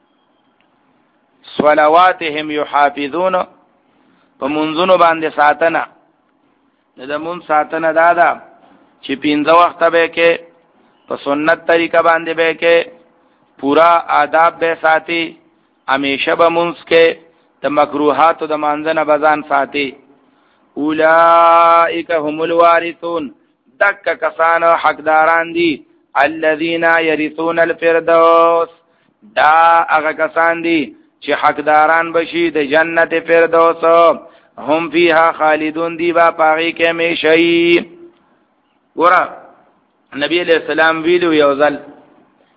صلواتهم یحافظون، په منځونو باندې ساتنه، د مون ساتنه دادا چې پینځه وخت به کې په سنت طریقه باندې به کې پورا آداب به ساتي، همیشه به مونږ کې د مکروهات او د مانځنه بزان ساتي. اولئک هم الوارثون، دک کسان حقداران دي، الذين يرثون الفردوس، دا هغه کسان دي چې حقداران بشي د جنت فردوس، هم فيها خالدون، دی با پاغي کې همیشئ. ګور نبی علیہ السلام ویلو یو ځل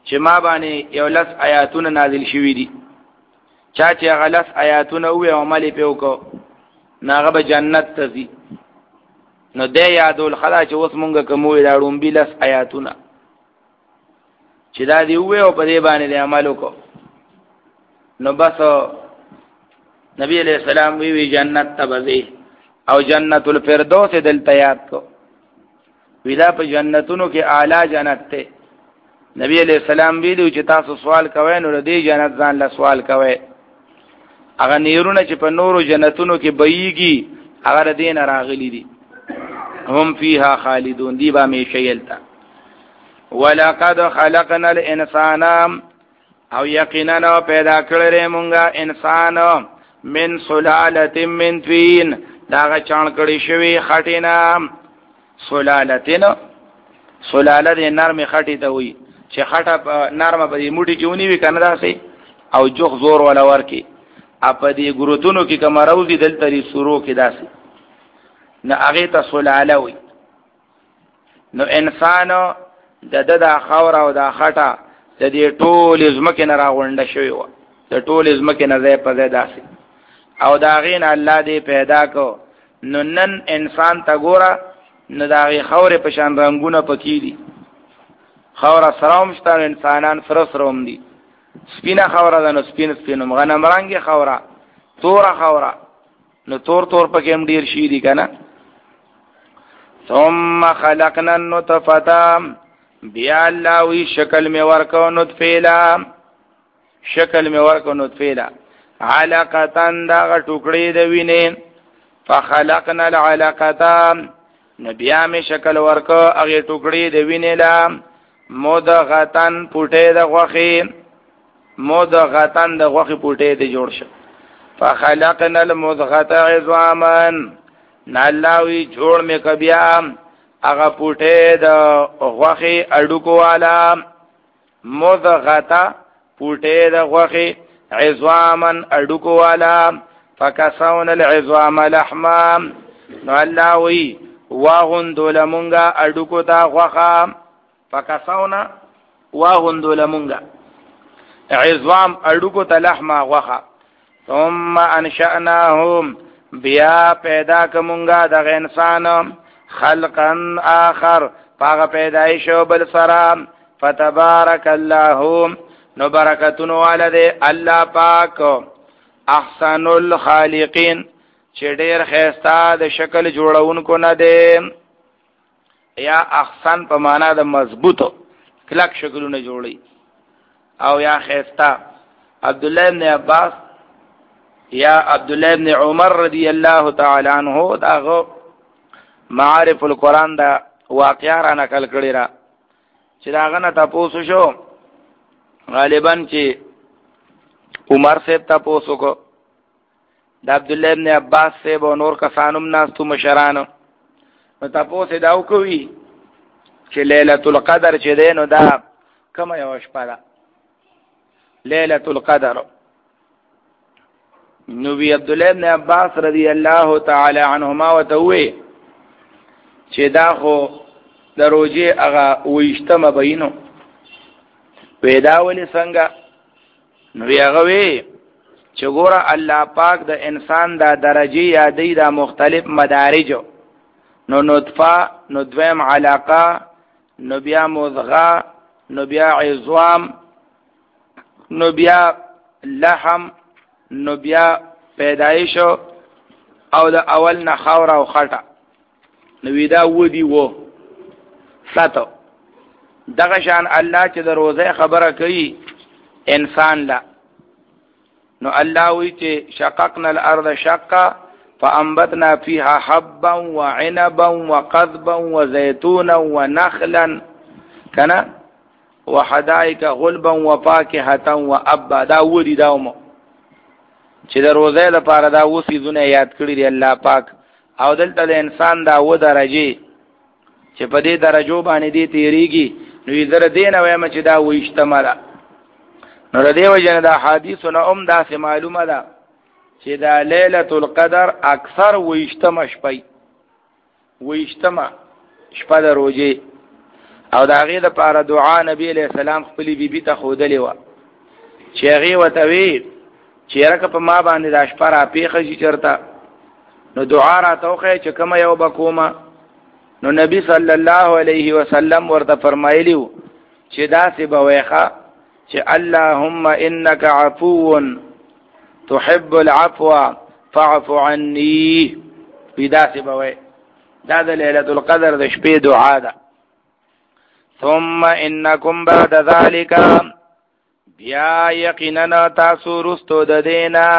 چې ما باندې یو لس آیاتونه نازل شوي دي چا چې هغه لس آیاتونه وې او عمل پې وکړو نو هغه به جنت ته ځي نو دی یادول خلا چې اوس مونږ کوم وې دا ړومبي لس آیاتونه چې دا دی وې او په دې باندې د عمل وکړو نو بس نبی علیہ السلام وی وی جنت ته به او جنت الفردوس دلته یاد کو ودا په جنتونو کې اعلی جنت ته نبی علیہ السلام ویلو چې تاسو سوال کوئ نو دې جنت ځان له سوال کوئ هغه نیرونه چې په نورو جنتونو کې بېږي هغه دین راغلي دي هم فيها خالدون دی با می شیلتا ولقد خلقنا الانسان او یقینا پیدا کړل مونږه انسان من سلاله من طين داغه چان کړي شوی خټینا سلالتین سلاله د نرمه خټی ته وي چې خټه نرمه په دې موټي چونی وي کنه داسې او جوخ زور ولا ورکی اپ دې ګروتونو کې کوم راوځي دلته لري سورو کې داسې نه هغه ته سلاله وي نو انسان د د د خاور او د خټه د دې ټول زمکه نه راغونډه شوی و د ټول زمکه نه ځای په ځای داسې او دا غین الله دې پیدا کو نو نن انسان ته ګوره نو دا غي خاور په شان رنگونه پکې دي خاور سروم شته انسانان سره سروم دي سپینه خاور ده نو سپین سپینم غنم رنگي خاور تور خاور نو تور تور پکې هم ډیر شي دي کنه ثم خلقنا النطفه بیا الله وی شکل می ورکو نطفه لا شکل می ورکو نطفه لا علقتان دا ټوکړې د وینې فخلقنا العلقه نبیا می شکل ورکو هغه ټوکړې د وینې لا مدغتن پټې د غوخي مدغتن د غوخي پټې د جوړ شو فخلقنا المدغه عظاما نلاوی جوړ می کبیا هغه پټې د غوخي اډوکو والا مدغه پټې د غوخي عظاما اډوکو والا فکسون العظام لحما نلاوی واغندول مونږه اډوکو تا غوخه فکسونا واغندول مونږه عظام اډوکو ته لحما غوخه ثم انشأناهم بیا پیدا کومږه د انسان خلقا آخر پاغه پیدایش بل سلام فتبارك الله نو برکتون والده الله پاک احسن الخالقین چې ډېر خسته د شکل جوړونکو نه دی یا احسن په معنا د مضبوطو کلک شکلونه جوړي او یا خسته عبد الله ابن عباس یا عبد الله ابن عمر رضی الله تعالی عنہ داغه معارف القرآن دا واقعا را نقل کړی را چې داغه نه تاسو شو غالبا چې عمر صاحب تاسو کو د عبد الله ابن عباس صاحب او نور کسانم ناستو مشرانو نو تاسو دا وکوي چې ليله القدر چې دینو دا کوم یو شپه ده ليله القدر نو بي عبد الله ابن عباس رضی الله تعالی عنهما وتوي چې دا خو دروځي هغه وېشتمه بینو پیدا ولې څنګه نو هغه وی چې ګوره الله پاک د انسان دا درجه یادې دا مختلف مدارج نو نطفه نو دویم علاقه نو بیا مضغه نو بیا عظام نو بیا لحم نو بیا پیدایش او د اول نه خاور او خټه نو ودا ودی وو ساتو دغه شان الله چې د روزه خبره کوي انسان لا نو الله وی چې شققنا الارض شقا فانبتنا فيها حبا وعنبا وقضبا وزيتونا ونخلا كنا وحدائق غلبا وفاكهه وابا دا ودی داومو چې د روزه لپاره دا وسی زونه یاد کړی دی الله پاک او دلته د انسان دا و درجه چې په دې درجو باندې دي تیریږي نو یې در دین وایم چې دا وېشتمه نو د دې وجنه د حدیثونو هم دا سه معلومه ده چې دا ليله القدر اکثر وېشتمه شپه وېشتمه شپه د روزه او دا غي د پاره دعا نبی علیہ السلام خپل بیبي ته خودلې و چې هغه وتوي چې رکه په ما باندې د اشپاره پیخه شي چرته نو دعا را توخه چې کوم یو بکوما نو نبی صلی الله علیه وسلم ورته فرمایلیو چې دا سی بويخه چې اللهم انك عفو تحب العفو فاعف عني پیدا سی بوي دا د ليله القدر د شپې دعا ده ثم انکم بعد ذلك بیا یقینا تاسو رستو د دینا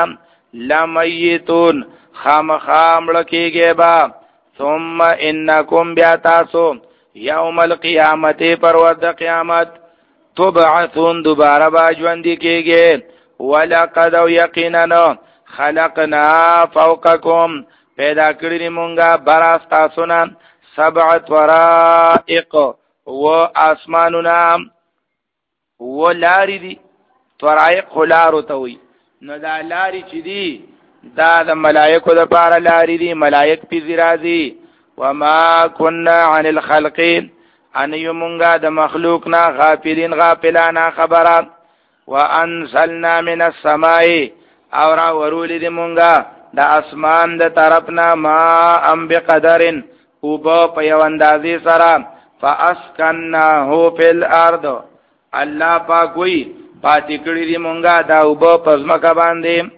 لمیتون خامخام لکیږي با ثم انکم بیا تاسو یوم القیامت پر ورځ قیامت تبعثون دوباره با ژوند کیږي ولقد یقینا خلقنا فوقکم پیدا کړی مونږه برا تاسو نه سبع طرائق و اسماننا و لاری دی طرائق خلارو توی نو دا لاری چی دی دا دا ملائکو دا پارا لاری دی ملائک پی زرازی وما کننا عن الخلق انیو منگا دا مخلوقنا غافلین غافلانا خبرا وانزلنا من السمائی اورا ورولی دی منگا دا اسمان دا طرفنا ما ام بقدرن اوبا پیواندازی سرا فاسکنناهو فی الارض الله پاک وی پاتې کړی دی مونږه دا وب پزماکه باندې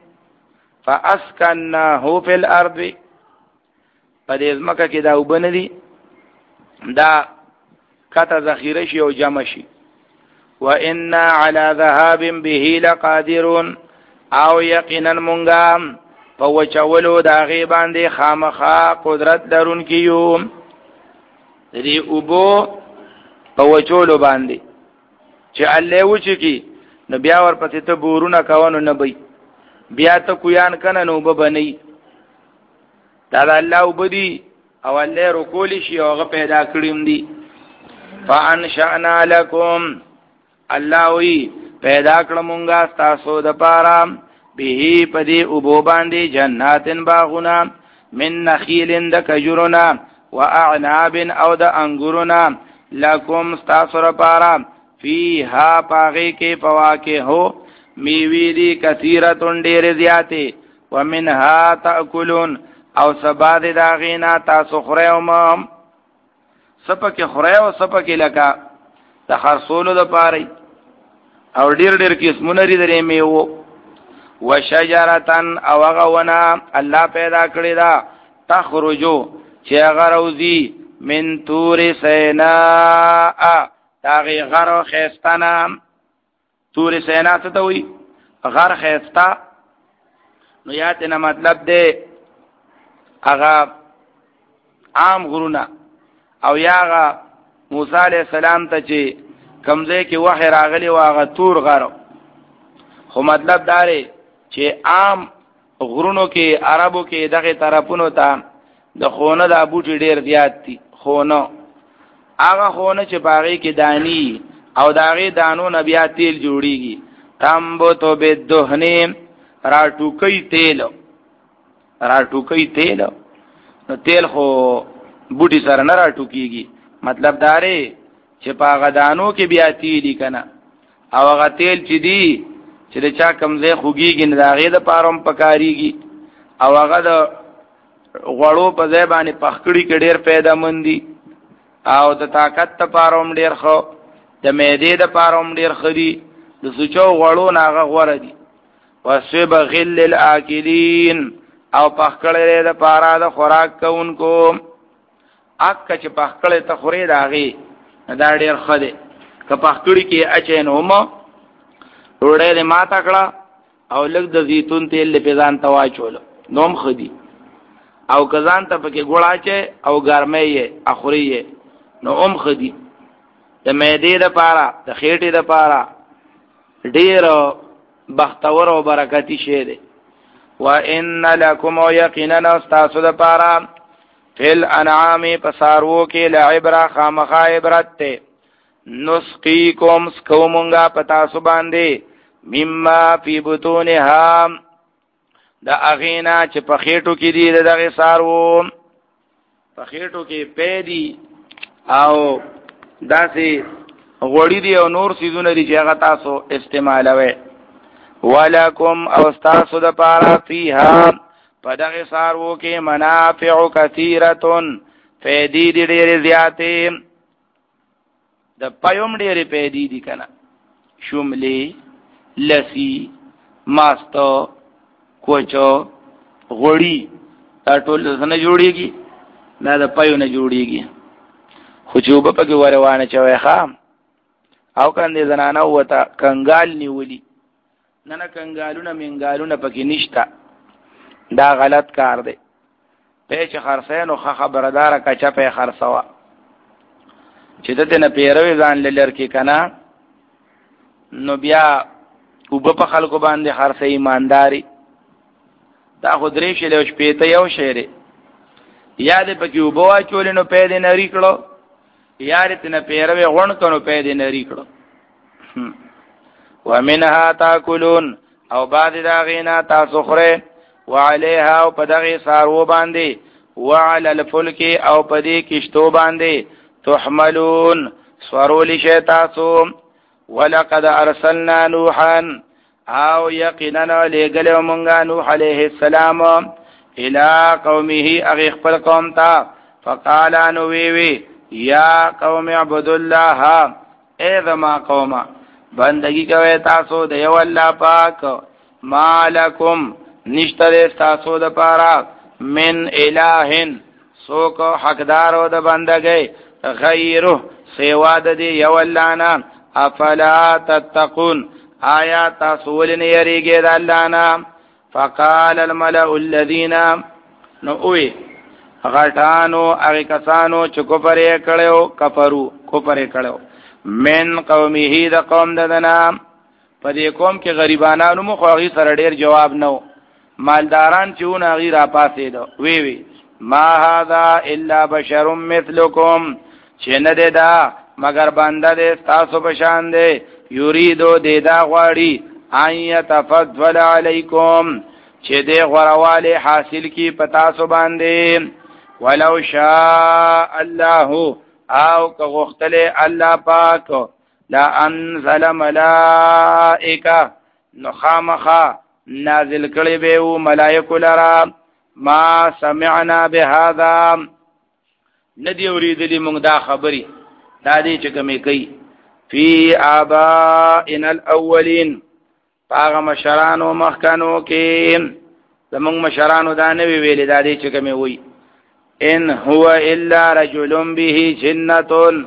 فاسکنناهو فی الارض پدې ځمکه کې دا وب نه دی دا کته ذخیره شي او جمع شي وإنا على ذهاب به لقادرون او یقینا مونږه په وچولو دا غي باندې خامخا قدرت درون کیو دې وبو په وچولو باندې چې الله و چې کی نو بیا ورپسې ته بورونه کوونو نه بي بیا ته کویان کنه نو به بنئ دا الله وبدي او الله رکول شي او پیدا کړیم دي فانشأنا لكم الله وی پیدا کړمږه تاسو د پاره به پدی وبو باندې جناتن باغونا من نخیل د کجورنا واعناب او د انګورنا لکم تاسو لپاره فیها پاغی کے فواکه ہو میوی دی کثیرتن دیر زیاتی ومنها تأکلون او سباد داغینا تاسو خریو مام سپک خریو سپک لکا تخرصولو دا پاری او دیر دیر کسمون ری دری میوو وشجرتن او اغونا اللہ پیدا کردی دا تخرجو چی اغروزی من تور سیناء داغی غر و خیستانا تور سینا ستوی غر خیستا نو یاتنا مطلب دے اغا عام غرونا او یا اغا موسیٰ علیہ السلام تا چی کمزے کی وحی راغلی و اغا تور غر خو مطلب دارے چی عام غرونو کی عربو کی دغی طرفونو تا د خونه د بوټي ډیر زیات دي خونه هغه خونه چې باغی کې دانی او داغه دانو نه بیا تیل جوړیږي تامبو تو به دهنه را ټوکې تیل را ټوکې تیل نو تیل خو بوټي سره نه را ټوکیږي مطلب داري چې باغ دانو کې بیا تیلی کنه او هغه تیل چې دی چې چا کمزې خوږیږي نه داغه د پاروم پکاريږي او هغه د غړو په ځای باندې پخکړی کې ډیر پیدا مندي او د طاقت ته پاروم ډیر خو د معدې د پاروم ډیر خري د سوچو غړو ناغه غوړه دي وسب غل الاکلین او پخکړې د پارا د خوراک کوونکو اک چې پخکړې ته خوري داغي دا ډیر خده که پخکړی کې اچین هم ډوړې د ما تکړه او لږ د زیتون تیل په ځان تواچول نوم خدي او کزان ته پکې ګوړاچه او ګرمې اخوري نو ام خدي د معدې د پاره د خېټې د پاره ډیر بختور او برکتی شه ده وان لکم یقینا استاسو د پاره فل انعام پسارو کې لعبره خامخا عبرت ته نسقیکم سکومنگا پتا سو باندې مما فی بطونها دا اغینا چې په خېټو کې دي دغه سارو په خېټو کې پیدي او داسې غوړي دي او نور سيزونه دي چې هغه تاسو استعمالوي. ولکم او تاسو د پاره فيها پدغه سارو کې منافع کثیرتون فیدی دی ډېرې زیاتې د پيوم ډېرې پیدې دي کنه شوملې لسی ماستو کوچو غوړي دا ټول څنګه جوړيږي دا د پيو نه جوړيږي خو چې وب په کې وروانه چوي خام او کاندې زنانه وته کنګال نیولي نه نه کنګالونه منګالونه پکې نشتا دا غلط کار دی په چې خرڅینو خه خبردار کچا په خرڅوا چې دته نه پیروي ځان لر کې کنا نو بیا وب په خلکو باندې خرڅې ایمانداري دا خدري شله شپې ته یو شعر یاد پکې وبوا چولینو په دې نری کړو یار تنه پیروي غون کنو په دې نری کړو ومنها تاکلون او بعد دا غینا تاسو خره وعليها او پدغه سارو باندې وعلى الفلك او پدې کشتو باندې تحملون سورول شیتاسو ولقد ارسلنا نوحا او یقینا لګل مونږه نوح عليه السلام الى قومه اغه خپل قوم ته فقال انو وی وی یا قوم اعبدوا الله اذا ما قوم بندگی کوي تاسو د یو الله پاک مالکم نشتره تاسو د پاره من الہن سوک حقدارو د بندګي غیره سیوا د یو الله نه افلا تتقون آیا تاسو ولنه یریږئ د الله نه فقال الملأ الذين نووي غټانو هغه کسانو چې کفر یې کړو کفرو کفر یې کړو من قومه د قوم ددنا په دې قوم کې غریبانو مخ هغه سره ډیر جواب نو مالداران چې ونه غیر اپاسې دو وی وی ما هذا الا بشر مثلكم چې نه ده دا مگر بنده دې تاسو په شان دی یریدو دې دا غواړي ان يتفضل علیکم چې دې غرواله حاصل کی پتا سو باندې ولو شاء الله او که غختل الله پاک لا انزل ملائکه نخامخا نازل کړي به او ملائکه لرا ما سمعنا بهذا ندی اوریدلی موږ دا خبري دا دې چې کومې کوي فی آبائنا الاولین پاغه مشرانو مخکانو کې زمونږ مشرانو دا نه ویلې دا دې چې کومې وي ان هو الا رجل به جنة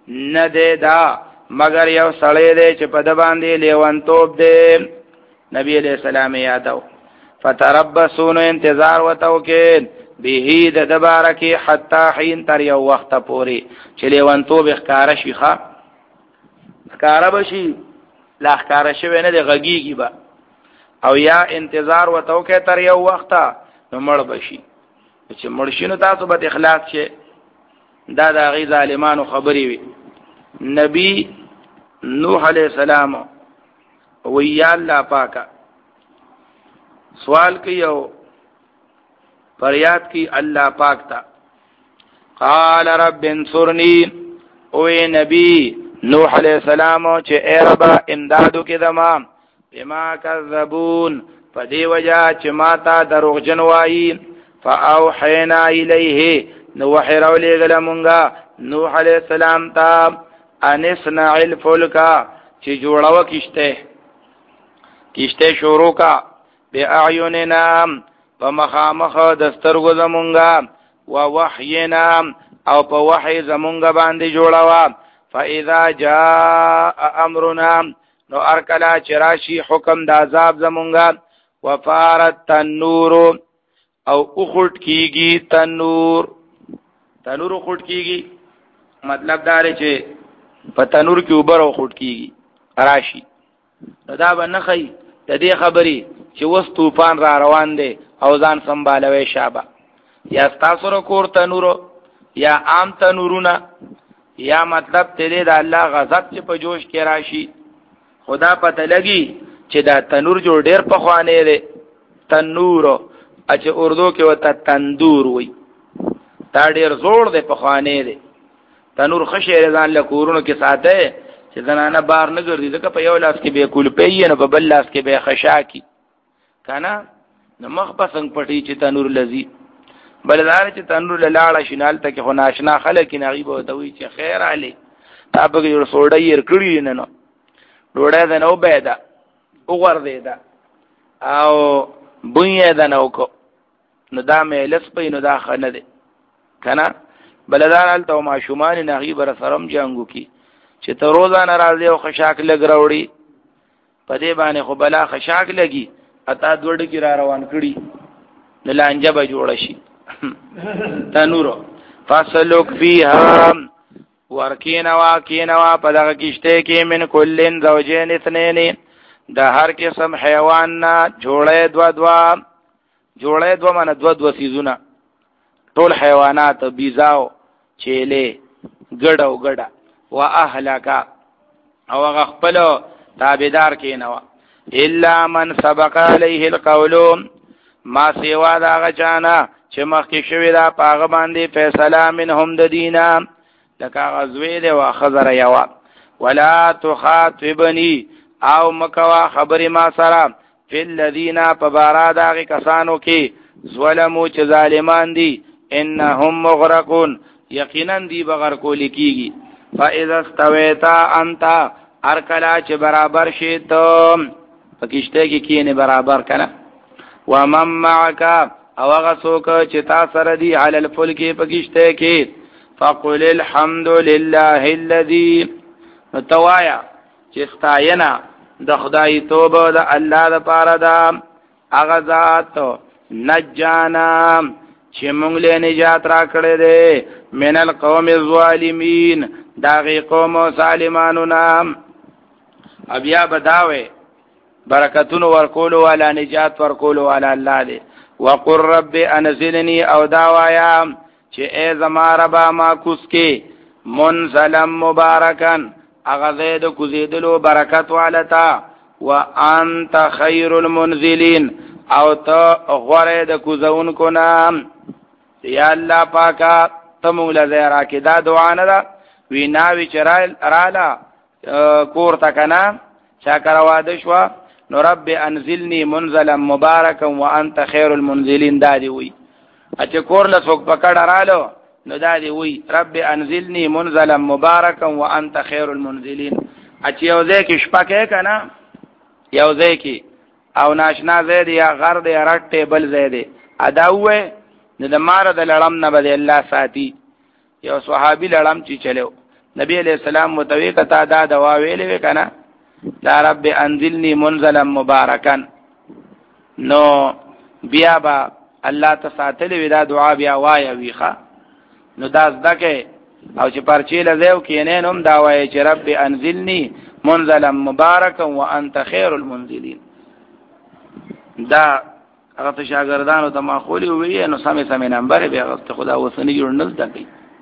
نددا مگر یو سړی دی چې په د باندې لیوانتوب دی نبی علیہ السلام یادو فتربصون انتظار وتو کې به د دبارکی حتا حين تر یو وخت پوري چې لیوانتوب ښکارا شيخه ښکارا بشي لا ښکارا شوی نه دی غږیږي با او یا انتظار وتو کې تر یو وخت نو مړ بشي چې مرشینو تاسو به اخلاص شي دا د غي ظالمانو خبري وي نبی نوح علیہ السلام ویا الله پاکا سوال کیو فریاد کی الله پاک تا قال رب انصرنی او نبی نوح علیہ السلام چې اے رب امدادو کې دما بما کذبون فدی وجہ چې ما تا دروغ جنوایی فاوحینا الیه نو وحیرو لګل مونږه نوح علیہ السلام تا انصنع الفلک چې جوړاو کیشته کیشته شروع کا باعیننا فمخامخ دسترغو زمونږه ووحینا او په وحی زمونږه باندې جوړاوا فاذا جاء امرنا نو ارکلا چراشی حکم د عذاب زمونږه وفارت تنور او اخوٹ کیگی تنور تنور اخوٹ کیگی مطلب داره چې په تنور کې اوبر اخوٹ کیگی راشی دا به نخی د دې خبرې چې وس طوفان را روان دی او ځان سنبالوي شابه یا تاسو رو کور تنور یا عام تنورونه یا مطلب ته دې د الله غضب چې په جوش کې راشي خدا پته لګي چې دا تنور جوړ ډیر په خوانه دی تنور چې اردو کې وته تندور وای دا ډیر زوړ دی په خوانه دی تنور خشه ځان له کورونو کې ساته چې زنانه بار نه ګرځي ځکه په یو لاس کې به کول پیي نه په بل لاس کې به خشاکی کنه نو مخ پسنګ پټي چې تنور لذي بلدار چې تنور لاله شینال ته کې خو ناشنا خلک نه غیب او دوی چې خیر علي تابګ جوړ سوډای ير کړی نه نو ډوړه ده نو بيدا وګور دی دا او بوې ده نو کو نو دا مې لس په نو دا خنه ده کنه بلدار ال ته ما شومان نه غیب را سرم جنگو کی چې ته روزانه راځي او خشاک لګ راوړي په دې باندې خو بلا خشاک لګي اتا دوړ کی را روان کړي نه لانجه به جوړ شي تنورو فصلک فیها ورکینا واکینا په دغه کشته کې من کلن زوجین اثنین د هر قسم حیوان نه جوړې دوا دوا جوړې دوا معنی دوا دوا سيزونه ټول حیوانات بیزاو چيله ګډو ګډا واهلک او غخپل تابعدار کینوا الا من سبق عليه القول ما سیوا دا غچانا چې مخکې شوی دا پاغه باندې فیصله منهم د دینا لکه غزوی دی وا خزر یوا ولا تخاطبني او مکوا خبر ما سره فی الذین فبارا داغی کسانو کی ظلمو چه ظالمان دی انهم مغرقون یقینا دی بغر کولی کیگی فاذا استویتا انتا ارکلا چه برابر شیطا پکشتے کی کینی برابر کنا ومن معکا او غسوک چه تا سر دی علی الفلکی پکشتے کی فقل الحمد لله الذي توایا چستاینا د خدای توبه د الله د پاره دا هغه ذات نجانا چې موږ له نجات را کړې ده من القوم الظالمین دا غي قوم ظالمانو نام ابیا بداوي برکتون ورکول والا نجات ورکول والا الله دې وقر رب انزلني او داوایا چې ای زما ربا ما کوس کې منزلم مبارکان اغزید کوزیدلو برکت والتا وانت خیر المنزلین او تا غورد کوزون کو نام یا الله پاکا تمول زیرا کی دا دعا نه دا ویناوی چرال رالا کور تکنا شاکر واده شوا نو رب انزلنی منزلا مبارکا وانت خیر المنزلین دا دی وی اچه کور لسوک پکڑ رالو نو دا دی وی رب انزلنی منزلا مبارکا وانت خیر المنزلین اچه یوزے کی شپکے کنا یوزے کی او ناشنا زید یا غرد یا رٹ بل زید اداوے نو دا مار دا لڑم نبا اللہ ساتی یو صحابی لڑم چی چلو نبی علیہ السلام متویقتا دا دواویلوے کنا دا رب انزلنی منزلا مبارکا نو بیا با الله تساتلی ودا دعا بیا وای ویخه نو داس دکه او چې پرچی لزیو کینې نوم دا وای چې رب انزلنی منزلا مبارکا وانت خیر المنزلین دا هغه شاګردانو ته ماخولی وی نو سمې سمې نمبر به هغه خدا وسنی جوړ نل دکې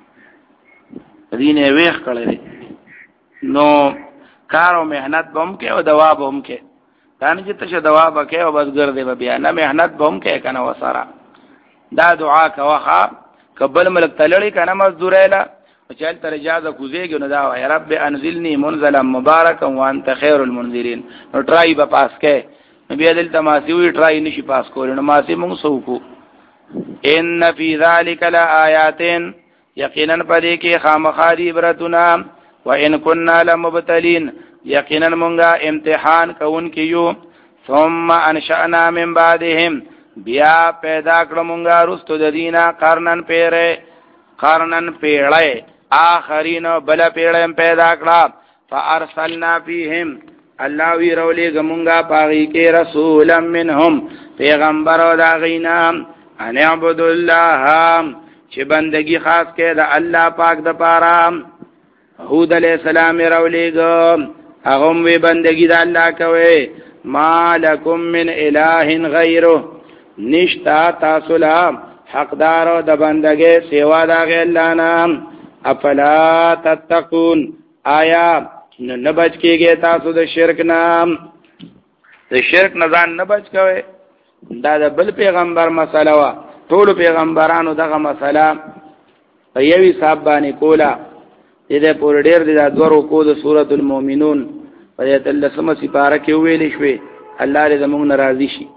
دینه ویخ کړل نو کار او مهنت بم کې او دوا بم کې دانه چې ته دوا بکې او بس ګرځې بیا نه مهنت بم کې کنه وسره دا دعا کوخه قبل ملک تلړی کنه مزدوریلا چل تر اجازه کوزیږي نو دا یا رب انزلنی منزلا مبارکا وانت خیر المنذرین نو ټرای به پاس کې نبی دل تماسی وی ټرای نشي پاس کول نو ماسی مونږ سوکو ان فی ذلک لآیات یقینا پدې کې خامخاری عبرتنا وان كنا لمبتلین یقینا مونږه امتحان کون کیو ثم انشأنا من بعدهم بیا پیدا کړمږه رستو د دینا قرنن پیره قرنن پیړې آخرین بل پیړې پیدا کړه فارسلنا فیهم الله وی رولې ګمږه پاغي کې رسولا منهم پیغمبر او دا غینا ان عبد الله چې بندگی خاص کې د الله پاک د پاره هود علیہ السلام رولې ګم هغه وی بندگی د الله کوي مالکم من اله غیره نشتا تاسو لا حقدار د بندګۍ سیوا دا غي الله نام افلا تتقون آیا نه بچ کېږي تاسو د شرک نام د شرک نه ځان نه بچ کوي دا د بل پیغمبر مسله وا ټول پیغمبرانو دغه مسله په یوي صاحب باندې کولا دې پور ډېر د دوه رکوع د سورۃ المؤمنون په دې تلسمه سپاره کې ویلې شوې الله دې زموږ ناراضي شي